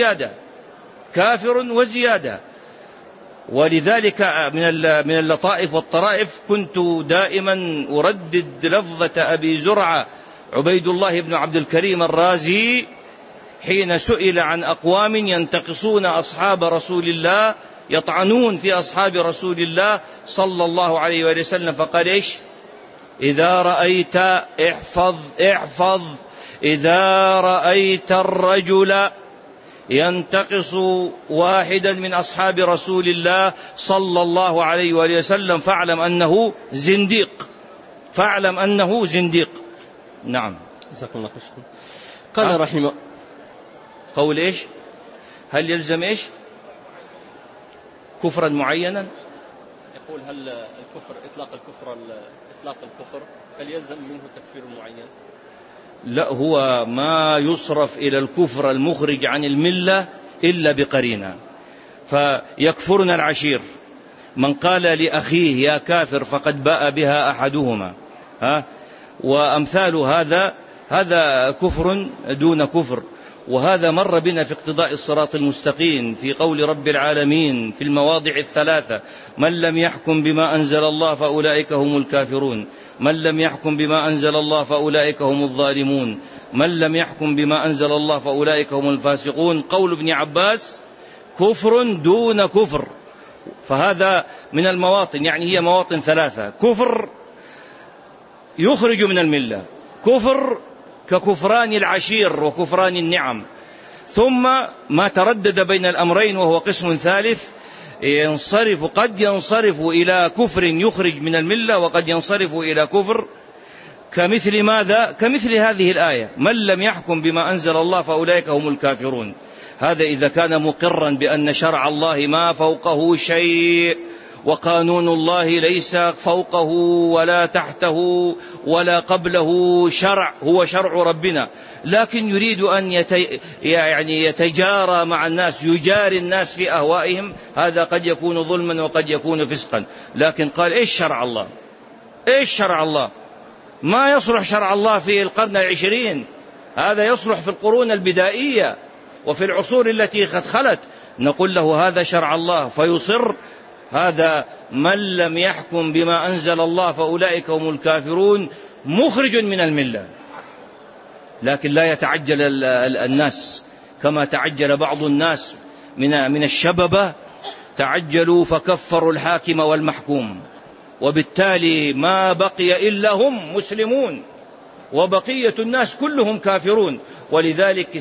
وزيادة. ولذلك من اللطائف والطرائف كنت دائما أردد لفظة أبي زرعة عبيد الله بن عبد الكريم الرازي حين سئل عن أقوام ينتقصون أصحاب رسول الله، يطعنون في أصحاب رسول الله صلى الله عليه وسلم، فقال إيش؟ إذا رأيت احفظ إذا رأيت الرجل ينتقص واحدا من أصحاب رسول الله صلى الله عليه وسلم فاعلم أنه زنديق. نعم. جزاكم الله خير. قال رحمه قول إيش؟ هل يلزم إيش؟ كفرا معينا؟ يقول هل الكفر إطلاق الكفر هل يلزم منه تكفير معين؟ لا، هو ما يصرف إلى الكفر المخرج عن الملة إلا بقرينة. فيكفرن العشير، من قال لأخيه يا كافر فقد باء بها أحدهما، وأمثال هذا كفر دون كفر. وهذا مر بنا في اقتضاء الصراط المستقيم في قول رب العالمين في المواضع الثلاثة: من لم يحكم بما أنزل الله فأولئك هم الكافرون، من لم يحكم بما أنزل الله فأولئك هم الظالمون، من لم يحكم بما أنزل الله فأولئك هم الفاسقون. قول ابن عباس: كفر دون كفر. فهذا من المواطن، يعني هي مواطن ثلاثة: كفر يخرج من الملة، كفر ككفران العشير وكفران النعم، ثم ما تردد بين الأمرين وهو قسم ثالث قد ينصرف إلى كفر يخرج من الملة، وقد ينصرف إلى كفر كمثل ماذا؟ كمثل هذه الآية: من لم يحكم بما أنزل الله فأولئك هم الكافرون. هذا إذا كان مقرا بأن شرع الله ما فوقه شيء، وقانون الله ليس فوقه ولا تحته ولا قبله شرع، هو شرع ربنا، لكن يريد أن يتجارى مع الناس، يجاري الناس في أهوائهم، هذا قد يكون ظلما وقد يكون فسقا. لكن قال: إيش شرع الله؟ ما يصلح شرع الله في القرن 20، هذا يصلح في القرون البدائية وفي العصور التي قد خلت. نقول له: هذا شرع الله، فيصر. هذا من لم يحكم بما أنزل الله فأولئك هم الكافرون، مخرج من الملة. لكن لا يتعجل الناس كما تعجل بعض الناس من الشببة، تعجلوا فكفروا الحاكم والمحكوم، وبالتالي ما بقي إلا هم مسلمون وبقية الناس كلهم كافرون. ولذلك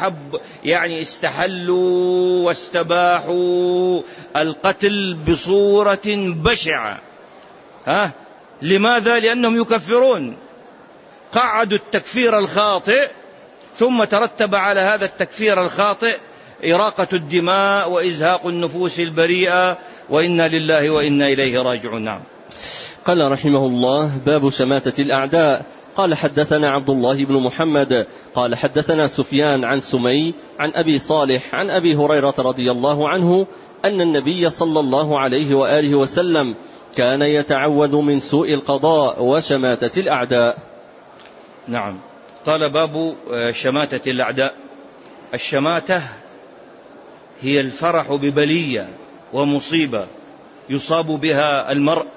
استحلوا واستباحوا القتل بصورة بشعة. لماذا؟ لأنهم يكفرون، قعدوا التكفير الخاطئ، ثم ترتب على هذا التكفير الخاطئ إراقة الدماء وإزهاق النفوس البريئة، وإنا لله وإنا إليه راجعون. نعم. قال رحمه الله: باب شماتة الأعداء. قال حدثنا عبد الله بن محمد قال حدثنا سفيان عن سمي عن أبي صالح عن أبي هريرة رضي الله عنه أن النبي صلى الله عليه وآله وسلم كان يتعوذ من سوء القضاء وشماتة الأعداء. نعم. قال باب شماتة الأعداء. الشماتة هي الفرح ببلية ومصيبة يصاب بها المرء.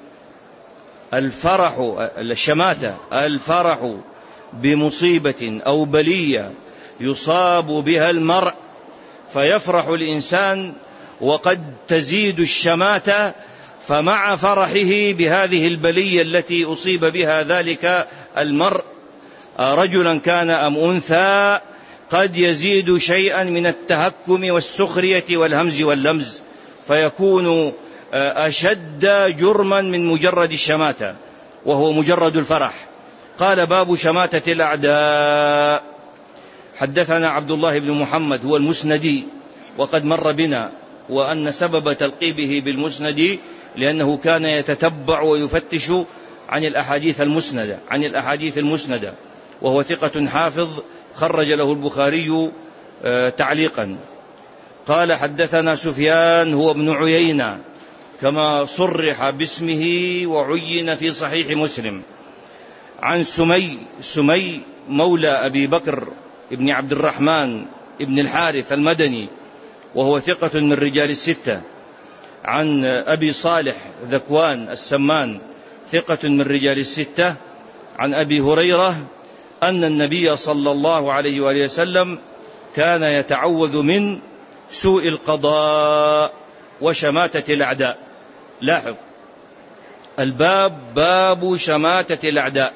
الشماتة الفرح بمصيبة أو بلية يصاب بها المرء، فيفرح الإنسان وقد تزيد الشماتة، فمع فرحه بهذه البلية التي أصيب بها ذلك المرء رجلا كان أم أنثى قد يزيد شيئا من التهكم والسخرية والهمز واللمز، فيكون أشد جرما من مجرد الشماتة وهو مجرد الفرح. قال باب شماتة الأعداء. حدثنا عبد الله بن محمد هو المسندي، وقد مر بنا وأن سبب تلقيبه بالمسندي لأنه كان يتتبع ويفتش عن الأحاديث المسندة، وهو ثقة حافظ خرج له البخاري تعليقا. قال حدثنا سفيان هو ابن عيينة كما صرح باسمه وعين في صحيح مسلم، عن سمي مولى أبي بكر ابن عبد الرحمن ابن الحارث المدني وهو ثقة من رجال الستة، عن أبي صالح ذكوان السمان ثقة من رجال الستة، عن أبي هريرة أن النبي صلى الله عليه وآله وسلم كان يتعوذ من سوء القضاء وشماتة الأعداء. لاحظ الباب باب شماتة الأعداء.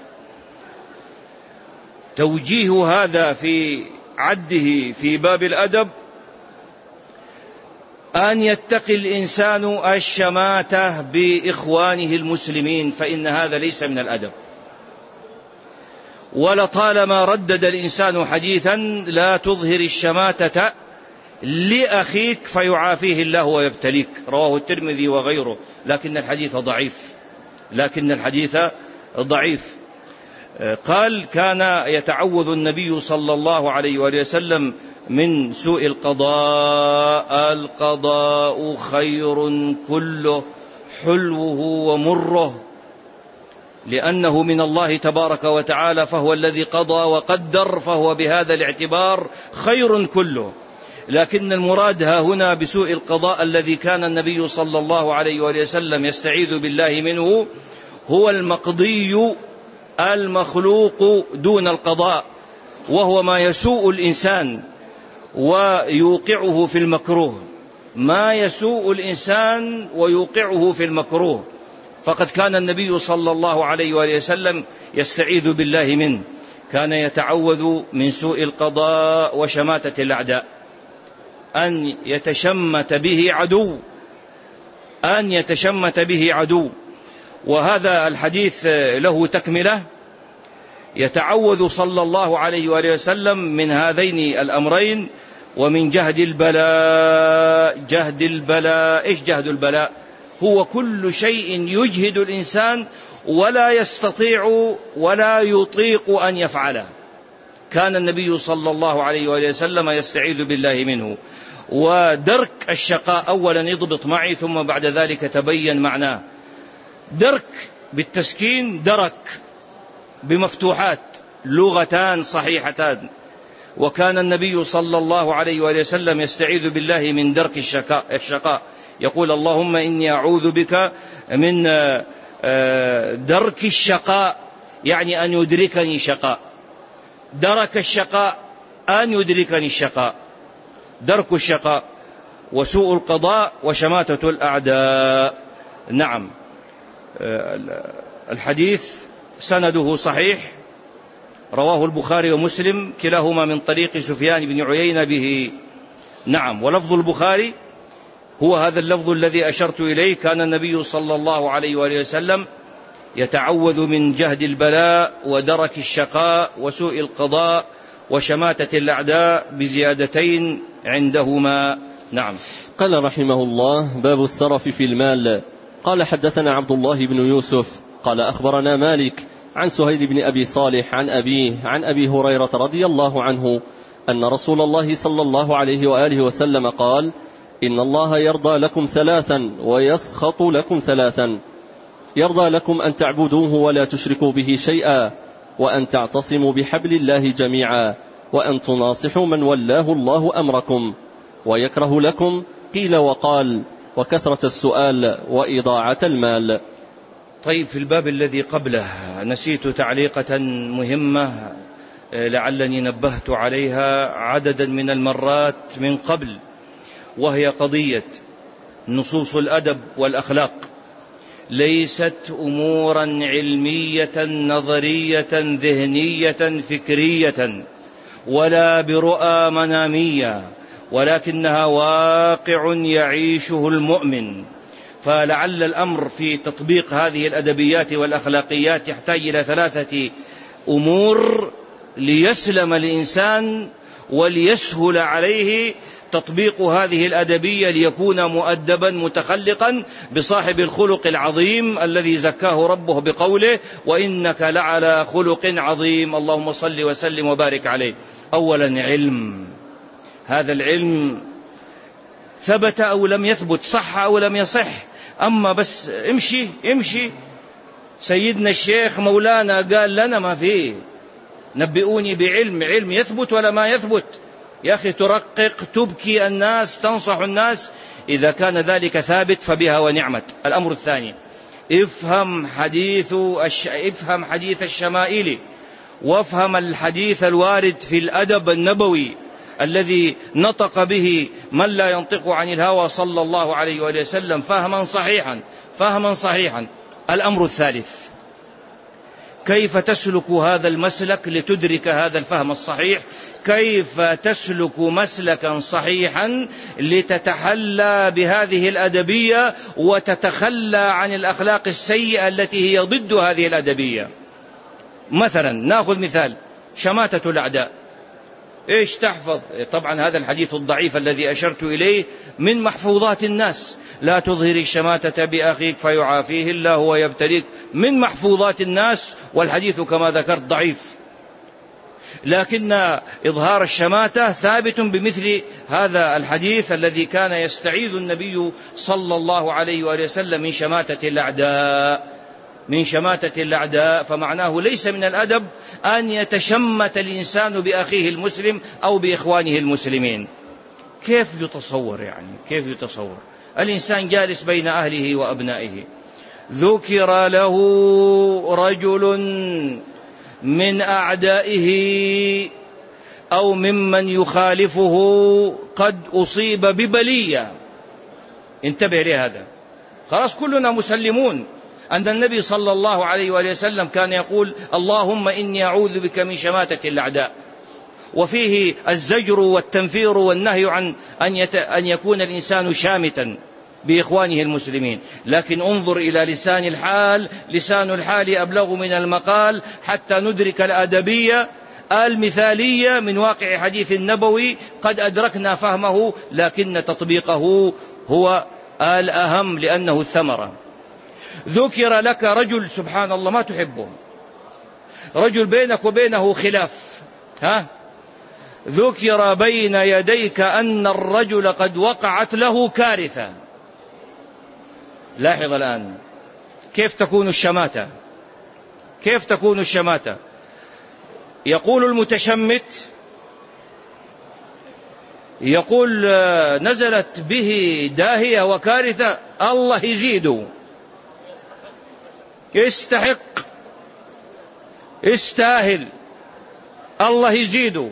توجيه هذا في عده في باب الأدب أن يتقي الإنسان الشماتة بإخوانه المسلمين، فإن هذا ليس من الأدب. ولطالما ردد الإنسان حديثا لا تظهر الشماتة لأخيك فيعافيه الله ويبتليك، رواه الترمذي وغيره، لكن الحديث ضعيف. قال كان يتعوذ النبي صلى الله عليه وآله وسلم من سوء القضاء. القضاء خير كله حلوه ومره، لأنه من الله تبارك وتعالى، فهو الذي قضى وقدر، فهو بهذا الاعتبار خير كله. لكن المراد ها هنا بسوء القضاء الذي كان النبي صلى الله عليه وآله وسلم يستعيذ بالله منه هو المقضي المخلوق دون القضاء، وهو ما يسوء الإنسان ويوقعه في المكروه، ما يسوء الإنسان ويوقعه في المكروه، فقد كان النبي صلى الله عليه وآله وسلم يستعيذ بالله منه. كان يتعوذ من سوء القضاء وشماتة الأعداء، أن يتشمت به عدو. وهذا الحديث له تكملة، يتعوذ صلى الله عليه وآله وسلم من هذين الأمرين ومن جهد البلاء. إيش جهد البلاء؟ هو كل شيء يجهد الإنسان ولا يستطيع ولا يطيق أن يفعله. كان النبي صلى الله عليه وآله وسلم يستعيذ بالله منه. ودرك الشقاء أولا يضبط معي ثم بعد ذلك تبين معناه. درك بالتسكين، درك بمفتوحات، لغتان صحيحتان. وكان النبي صلى الله عليه وآله وسلم يستعيذ بالله من درك الشقاء، يقول اللهم إني أعوذ بك من درك الشقاء، يعني أن يدركني شقاء. درك الشقاء أن يدركني الشقاء. درك الشقاء وسوء القضاء وشماتة الأعداء. نعم. الحديث سنده صحيح، رواه البخاري ومسلم كلاهما من طريق سفيان بن عيينة به. نعم. ولفظ البخاري هو هذا اللفظ الذي أشرت إليه. كان النبي صلى الله عليه وآله وسلم يتعوذ من جهد البلاء ودرك الشقاء وسوء القضاء وشماتة الأعداء بزيادتين عندهما. نعم. قال رحمه الله باب السرف في المال. قال حدثنا عبد الله بن يوسف قال أخبرنا مالك عن سهيل بن أبي صالح عن أبيه عن أبي هريرة رضي الله عنه أن رسول الله صلى الله عليه وآله وسلم قال: إن الله يرضى لكم ثلاثا ويسخط لكم ثلاثا: يرضى لكم أن تعبدوه ولا تشركوا به شيئا، وأن تعتصموا بحبل الله جميعا، وأن تناصحوا من ولاه الله أمركم، ويكره لكم قيل وقال وكثرة السؤال وإضاعة المال. طيب، في الباب الذي قبله نسيت تعليقة مهمة لعلني نبهت عليها عددا من المرات من قبل، وهي قضية نصوص الأدب والأخلاق ليست أمورا علمية نظرية ذهنية فكرية ولا برؤى منامية، ولكنها واقع يعيشه المؤمن. فلعل الأمر في تطبيق هذه الأدبيات والأخلاقيات يحتاج إلى ثلاثة أمور ليسلم الإنسان وليسهل عليه تطبيق هذه الأدبية ليكون مؤدبا متخلقا بصاحب الخلق العظيم الذي زكاه ربه بقوله: وإنك لعلى خلق عظيم، اللهم صل وسلم وبارك عليه. أولا علم، هذا العلم ثبت أو لم يثبت، صح أو لم يصح، أما بس امشي سيدنا الشيخ مولانا قال لنا ما فيه، نبئوني بعلم، علم يثبت ولا ما يثبت؟ يا أخي ترقق، تبكي الناس، تنصح الناس، إذا كان ذلك ثابت فبها ونعمت. الأمر الثاني: افهم حديث الشمائل، وافهم الحديث الوارد في الأدب النبوي الذي نطق به من لا ينطق عن الهوى صلى الله عليه وآله وسلم فهما صحيحا. الأمر الثالث: كيف تسلك هذا المسلك لتدرك هذا الفهم الصحيح؟ كيف تسلك مسلكا صحيحا لتتحلى بهذه الأدبية وتتخلى عن الأخلاق السيئة التي هي ضد هذه الأدبية؟ مثلا نأخذ مثال شماتة الأعداء. إيش تحفظ؟ طبعا هذا الحديث الضعيف الذي أشرت إليه من محفوظات الناس: لا تظهر الشماتة بأخيك فيعافيه الله ويبتليك، من محفوظات الناس، والحديث كما ذكرت ضعيف، لكن إظهار الشماتة ثابت بمثل هذا الحديث الذي كان يستعيذ النبي صلى الله عليه وآله وسلم من شماتة الأعداء. فمعناه ليس من الأدب أن يتشمت الإنسان بأخيه المسلم أو بإخوانه المسلمين. كيف يتصور الإنسان جالس بين أهله وأبنائه، ذكر له رجل من أعدائه أو ممن يخالفه قد أصيب ببلية، انتبه لهذا، خلاص كلنا مسلمون أن النبي صلى الله عليه وآله وسلم كان يقول: اللهم إني أعوذ بك من شماتة الأعداء، وفيه الزجر والتنفير والنهي عن أن يكون الإنسان شامتا بإخوانه المسلمين. لكن انظر إلى لسان الحال أبلغ من المقال حتى ندرك الأدبية المثالية من واقع حديث النبوي. قد أدركنا فهمه لكن تطبيقه هو الأهم لأنه الثمرة. ذكر لك رجل سبحان الله ما تحبه، رجل بينك وبينه خلاف، ذكر بين يديك أن الرجل قد وقعت له كارثة. لاحظ الآن كيف تكون الشماتة. يقول المتشمت، يقول نزلت به داهية وكارثة، الله يزيده، يستاهل، الله يزيده.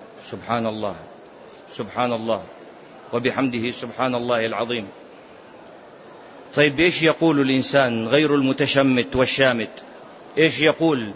سبحان الله وبحمده سبحان الله العظيم. طيب إيش يقول الإنسان غير المتشمت والشامت؟ إيش يقول؟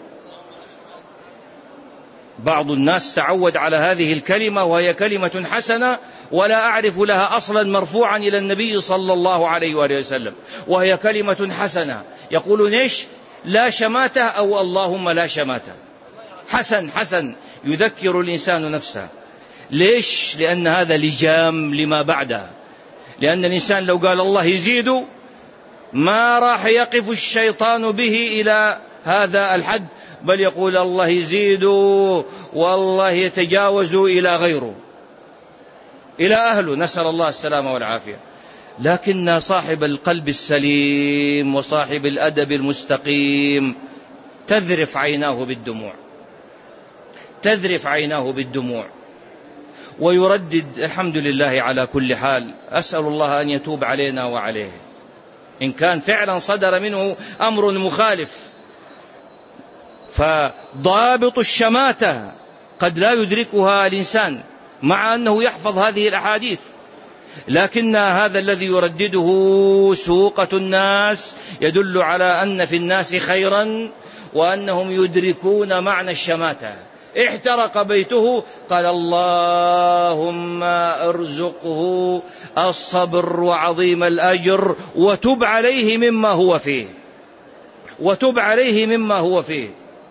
بعض الناس تعود على هذه الكلمة وهي كلمة حسنة ولا أعرف لها أصلا مرفوعا إلى النبي صلى الله عليه وآله وسلم، وهي كلمة حسنة. يقولون إيش؟ لا شماتة أو اللهم لا شماتة. حسن يذكر الإنسان نفسه. ليش؟ لأن هذا لجام لما بعده، لأن الإنسان لو قال الله يزيد ما راح يقف الشيطان به إلى هذا الحد، بل يقول الله يزيدوا والله يتجاوزوا إلى غيره، إلى أهله، نسأل الله السلامة والعافية. لكن صاحب القلب السليم وصاحب الأدب المستقيم تذرف عيناه بالدموع، تذرف عيناه بالدموع، ويردد الحمد لله على كل حال. أسأل الله أن يتوب علينا وعليه إن كان فعلا صدر منه أمر مخالف. فضابط الشماتة قد لا يدركها الإنسان مع أنه يحفظ هذه الأحاديث، لكن هذا الذي يردده سوقة الناس يدل على أن في الناس خيرا وأنهم يدركون معنى الشماتة. احترق بيته قال اللهم ارزقه الصبر وعظيم الأجر وتب عليه مما هو فيه، وتب عليه مما هو فيه.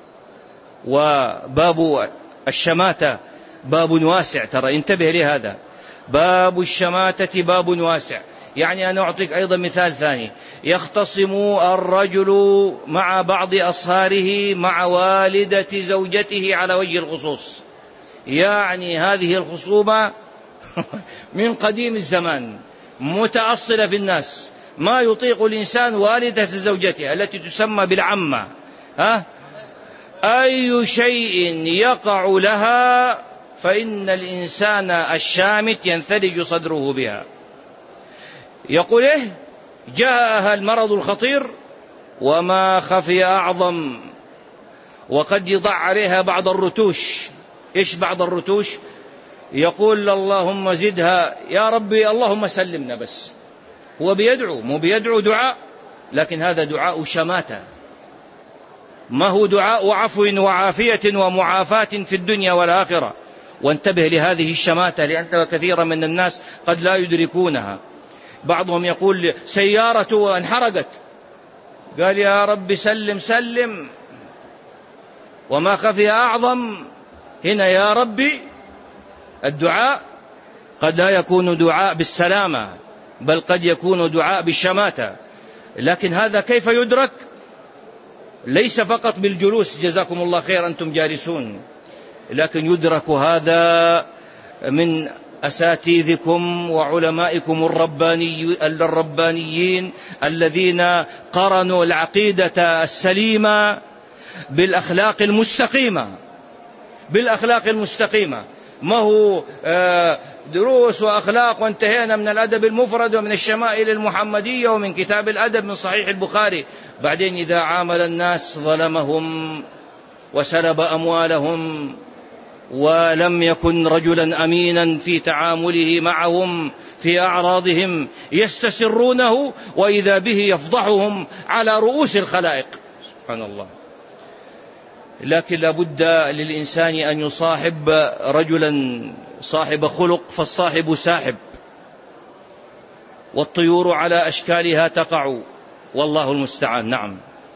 وباب الشماتة باب واسع، ترى انتبه لهذا، باب الشماتة باب واسع. يعني أنا أعطيك أيضا مثال ثاني، يختصم الرجل مع بعض أصهاره مع والدة زوجته على وجه الخصوص، يعني هذه الخصومة من قديم الزمان متأصلة في الناس، ما يطيق الإنسان والدة زوجته التي تسمى بالعمة، أي شيء يقع لها فإن الإنسان الشامت ينثلج صدره بها. يقول جاءها المرض الخطير وما خفي أعظم، وقد يضع عليها بعض الرتوش. إيش بعض الرتوش؟ يقول اللهم زدها يا ربي اللهم سلمنا، بس هو بيدعو، مو بيدعو دعاء، لكن هذا دعاء شماتة، ما هو دعاء عفو وعافية ومعافاة في الدنيا والآخرة. وانتبه لهذه الشماتة لأن كثيرا من الناس قد لا يدركونها. بعضهم يقول سيارته انحرقت، قال يا رب سلم سلم، وما خفي أعظم. هنا يا ربي الدعاء قد لا يكون دعاء بالسلامة، بل قد يكون دعاء بالشماتة. لكن هذا كيف يدرك؟ ليس فقط بالجلوس، جزاكم الله خير أنتم جالسون، لكن يدرك هذا من أساتذكم وعلمائكم الربانيين الذين قرنوا العقيدة السليمة بالأخلاق المستقيمة، بالأخلاق المستقيمة. ما هو دروس وأخلاق وانتهينا من الأدب المفرد ومن الشمائل المحمدية ومن كتاب الأدب من صحيح البخاري، بعدين إذا عامل الناس ظلمهم وسلب أموالهم ولم يكن رجلا أمينا في تعامله معهم في أعراضهم يستسرونه، وإذا به يفضحهم على رؤوس الخلائق، سبحان الله. لكن لابد للإنسان أن يصاحب رجلا صاحب خلق، فالصاحب ساحب، والطيور على أشكالها تقع، والله المستعان. نعم.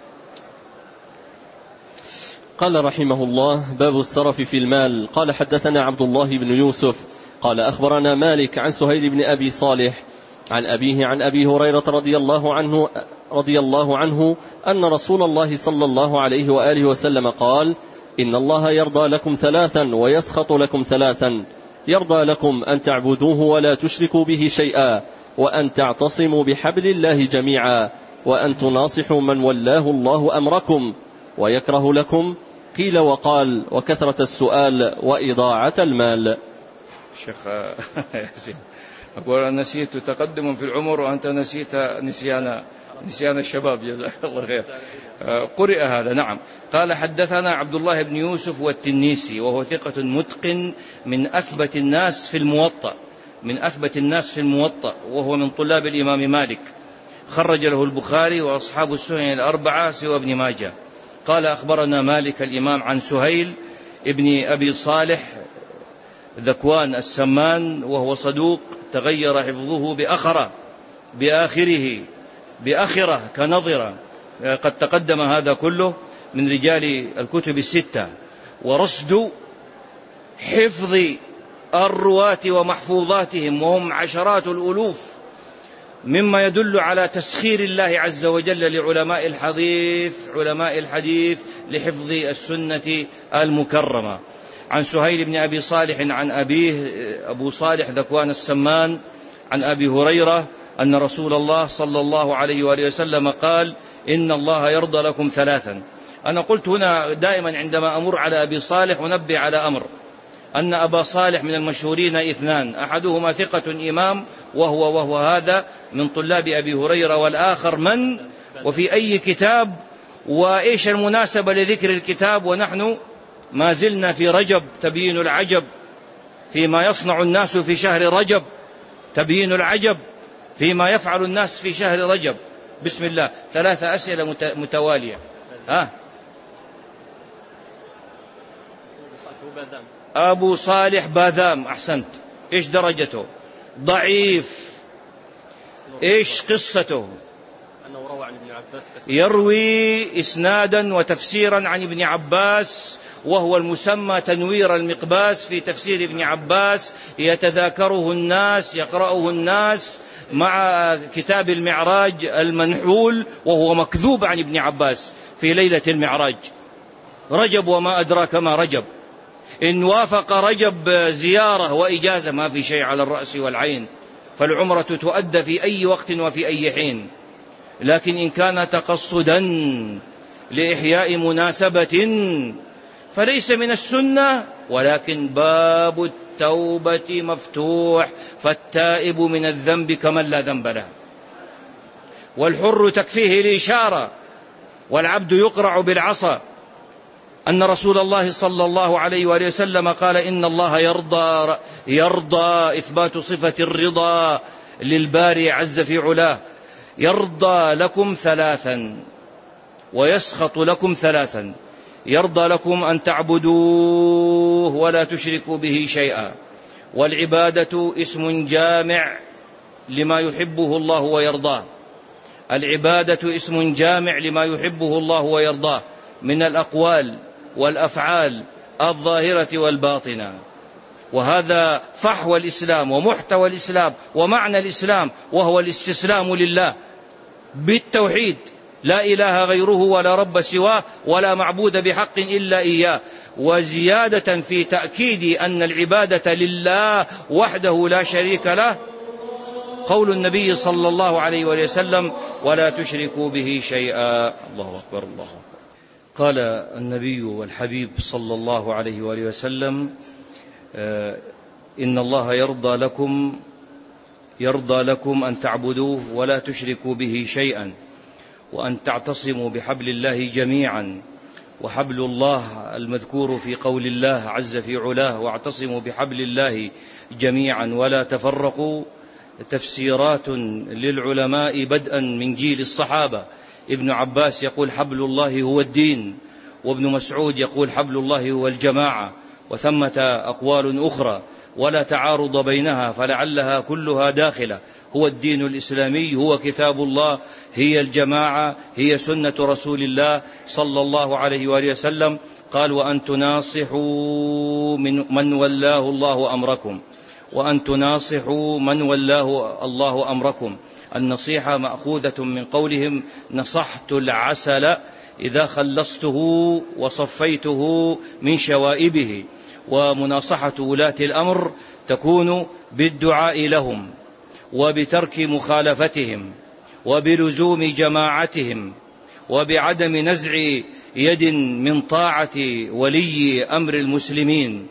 قال رحمه الله: باب السرف في المال. قال حدثنا عبد الله بن يوسف قال أخبرنا مالك عن سهيل بن أبي صالح عن أبيه عن أبي هريرة رضي الله عنه أن رسول الله صلى الله عليه وآله وسلم قال: إن الله يرضى لكم ثلاثا ويسخط لكم ثلاثا، يرضى لكم أن تعبدوه ولا تشركوا به شيئا، وأن تعتصموا بحبل الله جميعا، وأن تناصحوا من ولاه الله أمركم، ويكره لكم قيل وقال وكثرة السؤال وإضاعة المال. شيخ أقول نسيت تقدم في العمر وأنت نسيت نسيان الشباب، جزاك الله خير. قرئ هذا. نعم. قال حدثنا عبد الله بن يوسف والتنيسي وهو ثقة متقن من أثبت الناس في الموطأ، وهو من طلاب الإمام مالك، خرج له البخاري وأصحاب السنن الأربعة سوى ابن ماجه. قال أخبرنا مالك الإمام عن سهيل ابن أبي صالح ذكوان السمان، وهو صدوق تغير حفظه بآخرة كنظرة، قد تقدم هذا كله من رجال الكتب الستة. ورصد حفظ الرواة ومحفوظاتهم وهم عشرات الألوف، مما يدل على تسخير الله عز وجل علماء الحديث لحفظ السنة المكرمة. عن سهيل بن أبي صالح عن أبيه أبو صالح ذكوان السمان عن أبي هريرة أن رسول الله صلى الله عليه وآله وسلم قال: إن الله يرضى لكم ثلاثا. أنا قلت هنا دائما عندما أمر على أبي صالح أنبه على أمر، أن أبا صالح من المشهورين اثنان، أحدهما ثقة إمام وهو هذا من طلاب أبي هريرة، والآخر من وفي أي كتاب، وإيش المناسبة لذكر الكتاب ونحن ما زلنا في رجب؟ تبيين العجب فيما يصنع الناس في شهر رجب، تبيين العجب فيما يفعل الناس في شهر رجب. بسم الله، 3 أسئلة متوالية. أبو صالح باذام، أحسنت. إيش درجته؟ ضعيف. إيش قصته؟ يروي إسنادا وتفسيرا عن ابن عباس، وهو المسمى تنوير المقباس في تفسير ابن عباس، يتذاكره الناس، يقرأه الناس مع كتاب المعراج المنحول، وهو مكذوب عن ابن عباس في ليلة المعراج. رجب وما أدراك ما رجب، إن وافق رجب زيارة وإجازة ما في شيء على الرأس والعين، فالعمرة تؤدى في أي وقت وفي أي حين. لكن إن كان تقصدا لإحياء مناسبة فليس من السنة، ولكن باب التوبة مفتوح، فالتائب من الذنب كمن لا ذنب له. والحر تكفيه الإشارة، والعبد يقرع بالعصا. أن رسول الله صلى الله عليه وآله وسلم قال: إن الله يرضى إثبات صفة الرضا للباري عز في علاه، يرضى لكم 3 ويسخط لكم 3. يرضى لكم أن تعبدوه ولا تشركوا به شيئا، والعبادة اسم جامع لما يحبه الله ويرضاه. العبادة اسم جامع لما يحبه الله ويرضاه من الأقوال والأفعال الظاهرة والباطنة. وهذا فحوى الإسلام ومحتوى الإسلام ومعنى الإسلام، وهو الاستسلام لله بالتوحيد، لا إله غيره ولا رب سواه ولا معبود بحق إلا إياه. وزيادة في تأكيد أن العبادة لله وحده لا شريك له قول النبي صلى الله عليه وسلم: ولا تشركوا به شيئا. الله أكبر الله أكبر. قال النبي والحبيب صلى الله عليه وآله وسلم: إن الله يرضى لكم أن تعبدوه ولا تشركوا به شيئا، وأن تعتصموا بحبل الله جميعا. وحبل الله المذكور في قول الله عز في علاه: واعتصموا بحبل الله جميعا ولا تفرقوا، تفسيرات للعلماء بدءا من جيل الصحابة. ابن عباس يقول: حبل الله هو الدين، وابن مسعود يقول: حبل الله هو الجماعة، وثمة أقوال أخرى ولا تعارض بينها، فلعلها كلها داخلة. هو الدين الإسلامي، هو كتاب الله، هي الجماعة، هي سنة رسول الله صلى الله عليه وآله وسلم. قال: وأن تناصحوا من ولاه الله أمركم، وأن تناصحوا من ولاه الله أمركم. النصيحة مأخوذة من قولهم: نصحت العسل إذا خلصته وصفيته من شوائبه. ومناصحة ولاة الأمر تكون بالدعاء لهم، وبترك مخالفتهم، وبلزوم جماعتهم، وبعدم نزع يد من طاعة ولي أمر المسلمين.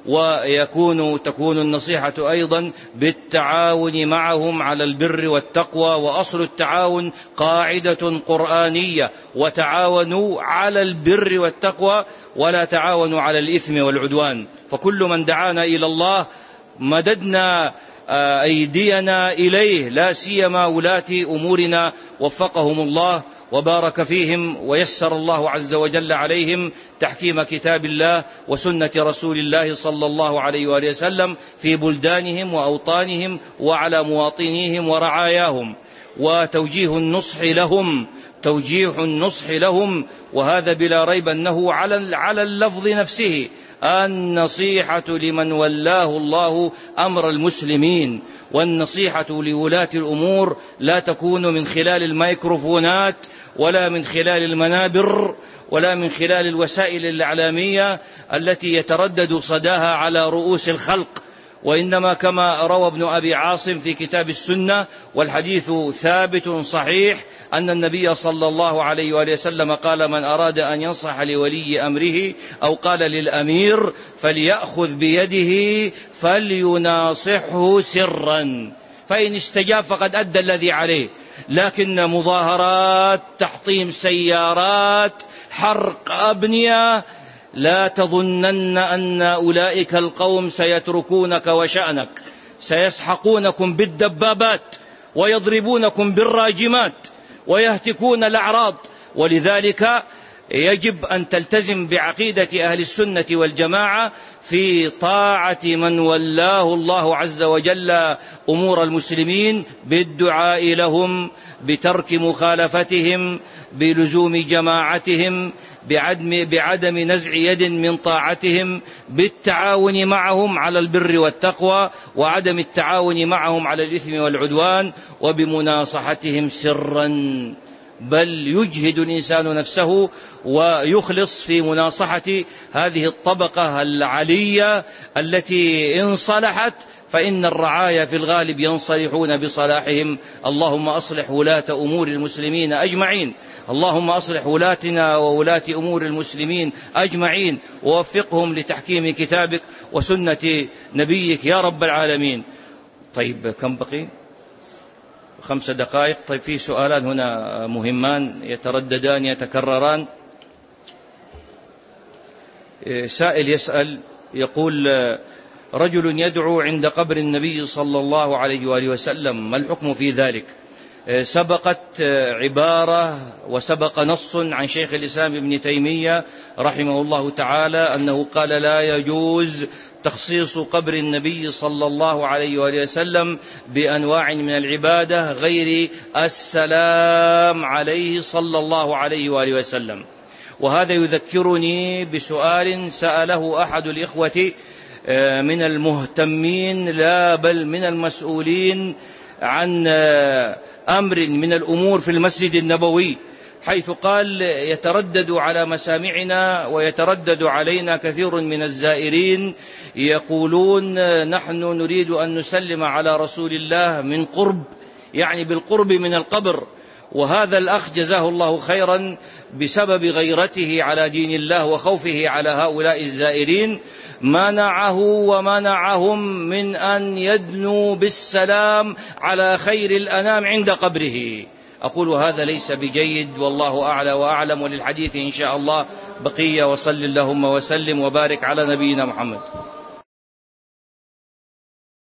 تكون النصيحة أيضا بالتعاون معهم على البر والتقوى. وأصل التعاون قاعدة قرآنية: وتعاونوا على البر والتقوى ولا تعاونوا على الإثم والعدوان. فكل من دعانا إلى الله مددنا أيدينا إليه، لا سيما ولاة أمورنا وفقهم الله وبارك فيهم، ويسر الله عز وجل عليهم تحكيم كتاب الله وسنة رسول الله صلى الله عليه وآله وسلم في بلدانهم وأوطانهم وعلى مواطنيهم ورعاياهم، وتوجيه النصح لهم. وهذا بلا ريب أنه على اللفظ نفسه، النصيحة لمن ولاه الله أمر المسلمين، والنصيحة لولاة الأمور لا تكون من خلال الميكروفونات ولا من خلال المنابر ولا من خلال الوسائل الإعلامية التي يتردد صداها على رؤوس الخلق، وإنما كما روى ابن أبي عاصم في كتاب السنة والحديث ثابت صحيح أن النبي صلى الله عليه وآله وسلم قال: من أراد أن ينصح لولي أمره أو قال للأمير فليأخذ بيده فليناصحه سرا، فإن استجاب فقد أدى الذي عليه. لكن مظاهرات، تحطيم سيارات، حرق أبنية، لا تظنن أن أولئك القوم سيتركونك وشأنك، سيسحقونكم بالدبابات ويضربونكم بالراجمات ويهتكون الأعراض. ولذلك يجب أن تلتزم بعقيدة أهل السنة والجماعة في طاعة من ولاه الله عز وجل أمور المسلمين، بالدعاء لهم، بترك مخالفتهم، بلزوم جماعتهم، بعدم نزع يد من طاعتهم، بالتعاون معهم على البر والتقوى وعدم التعاون معهم على الإثم والعدوان، وبمناصحتهم سرا. بل يجهد الإنسان نفسه ويخلص في مناصحة هذه الطبقة العلية التي إن صلحت فإن الرعايا في الغالب ينصلحون بصلاحهم. اللهم أصلح ولاة أمور المسلمين أجمعين، اللهم أصلح ولاتنا وولاة أمور المسلمين أجمعين، ووفقهم لتحكيم كتابك وسنة نبيك يا رب العالمين. طيب، كم بقي؟ 5 دقائق. طيب، في سؤالان هنا مهمان يترددان يتكرران. سائل يسأل يقول: رجل يدعو عند قبر النبي صلى الله عليه وآله وسلم، ما الحكم في ذلك؟ سبقت عبارة وسبق نص عن شيخ الإسلام ابن تيمية رحمه الله تعالى أنه قال: لا يجوز تخصيص قبر النبي صلى الله عليه وآله وسلم بأنواع من العبادة غير السلام عليه صلى الله عليه وآله وسلم. وهذا يذكرني بسؤال سأله أحد الإخوة من المهتمين لا بل من المسؤولين عن أمر من الأمور في المسجد النبوي، حيث قال: يتردد على مسامعنا ويتردد علينا كثير من الزائرين يقولون نحن نريد أن نسلم على رسول الله من قرب، يعني بالقرب من القبر. وهذا الأخ جزاه الله خيرا بسبب غيرته على دين الله وخوفه على هؤلاء الزائرين منعه ومنعهم من أن يدنوا بالسلام على خير الأنام عند قبره. أقول هذا ليس بجيد، والله أعلى وأعلم، وللحديث إن شاء الله بقية. وصل اللهم وسلم وبارك على نبينا محمد.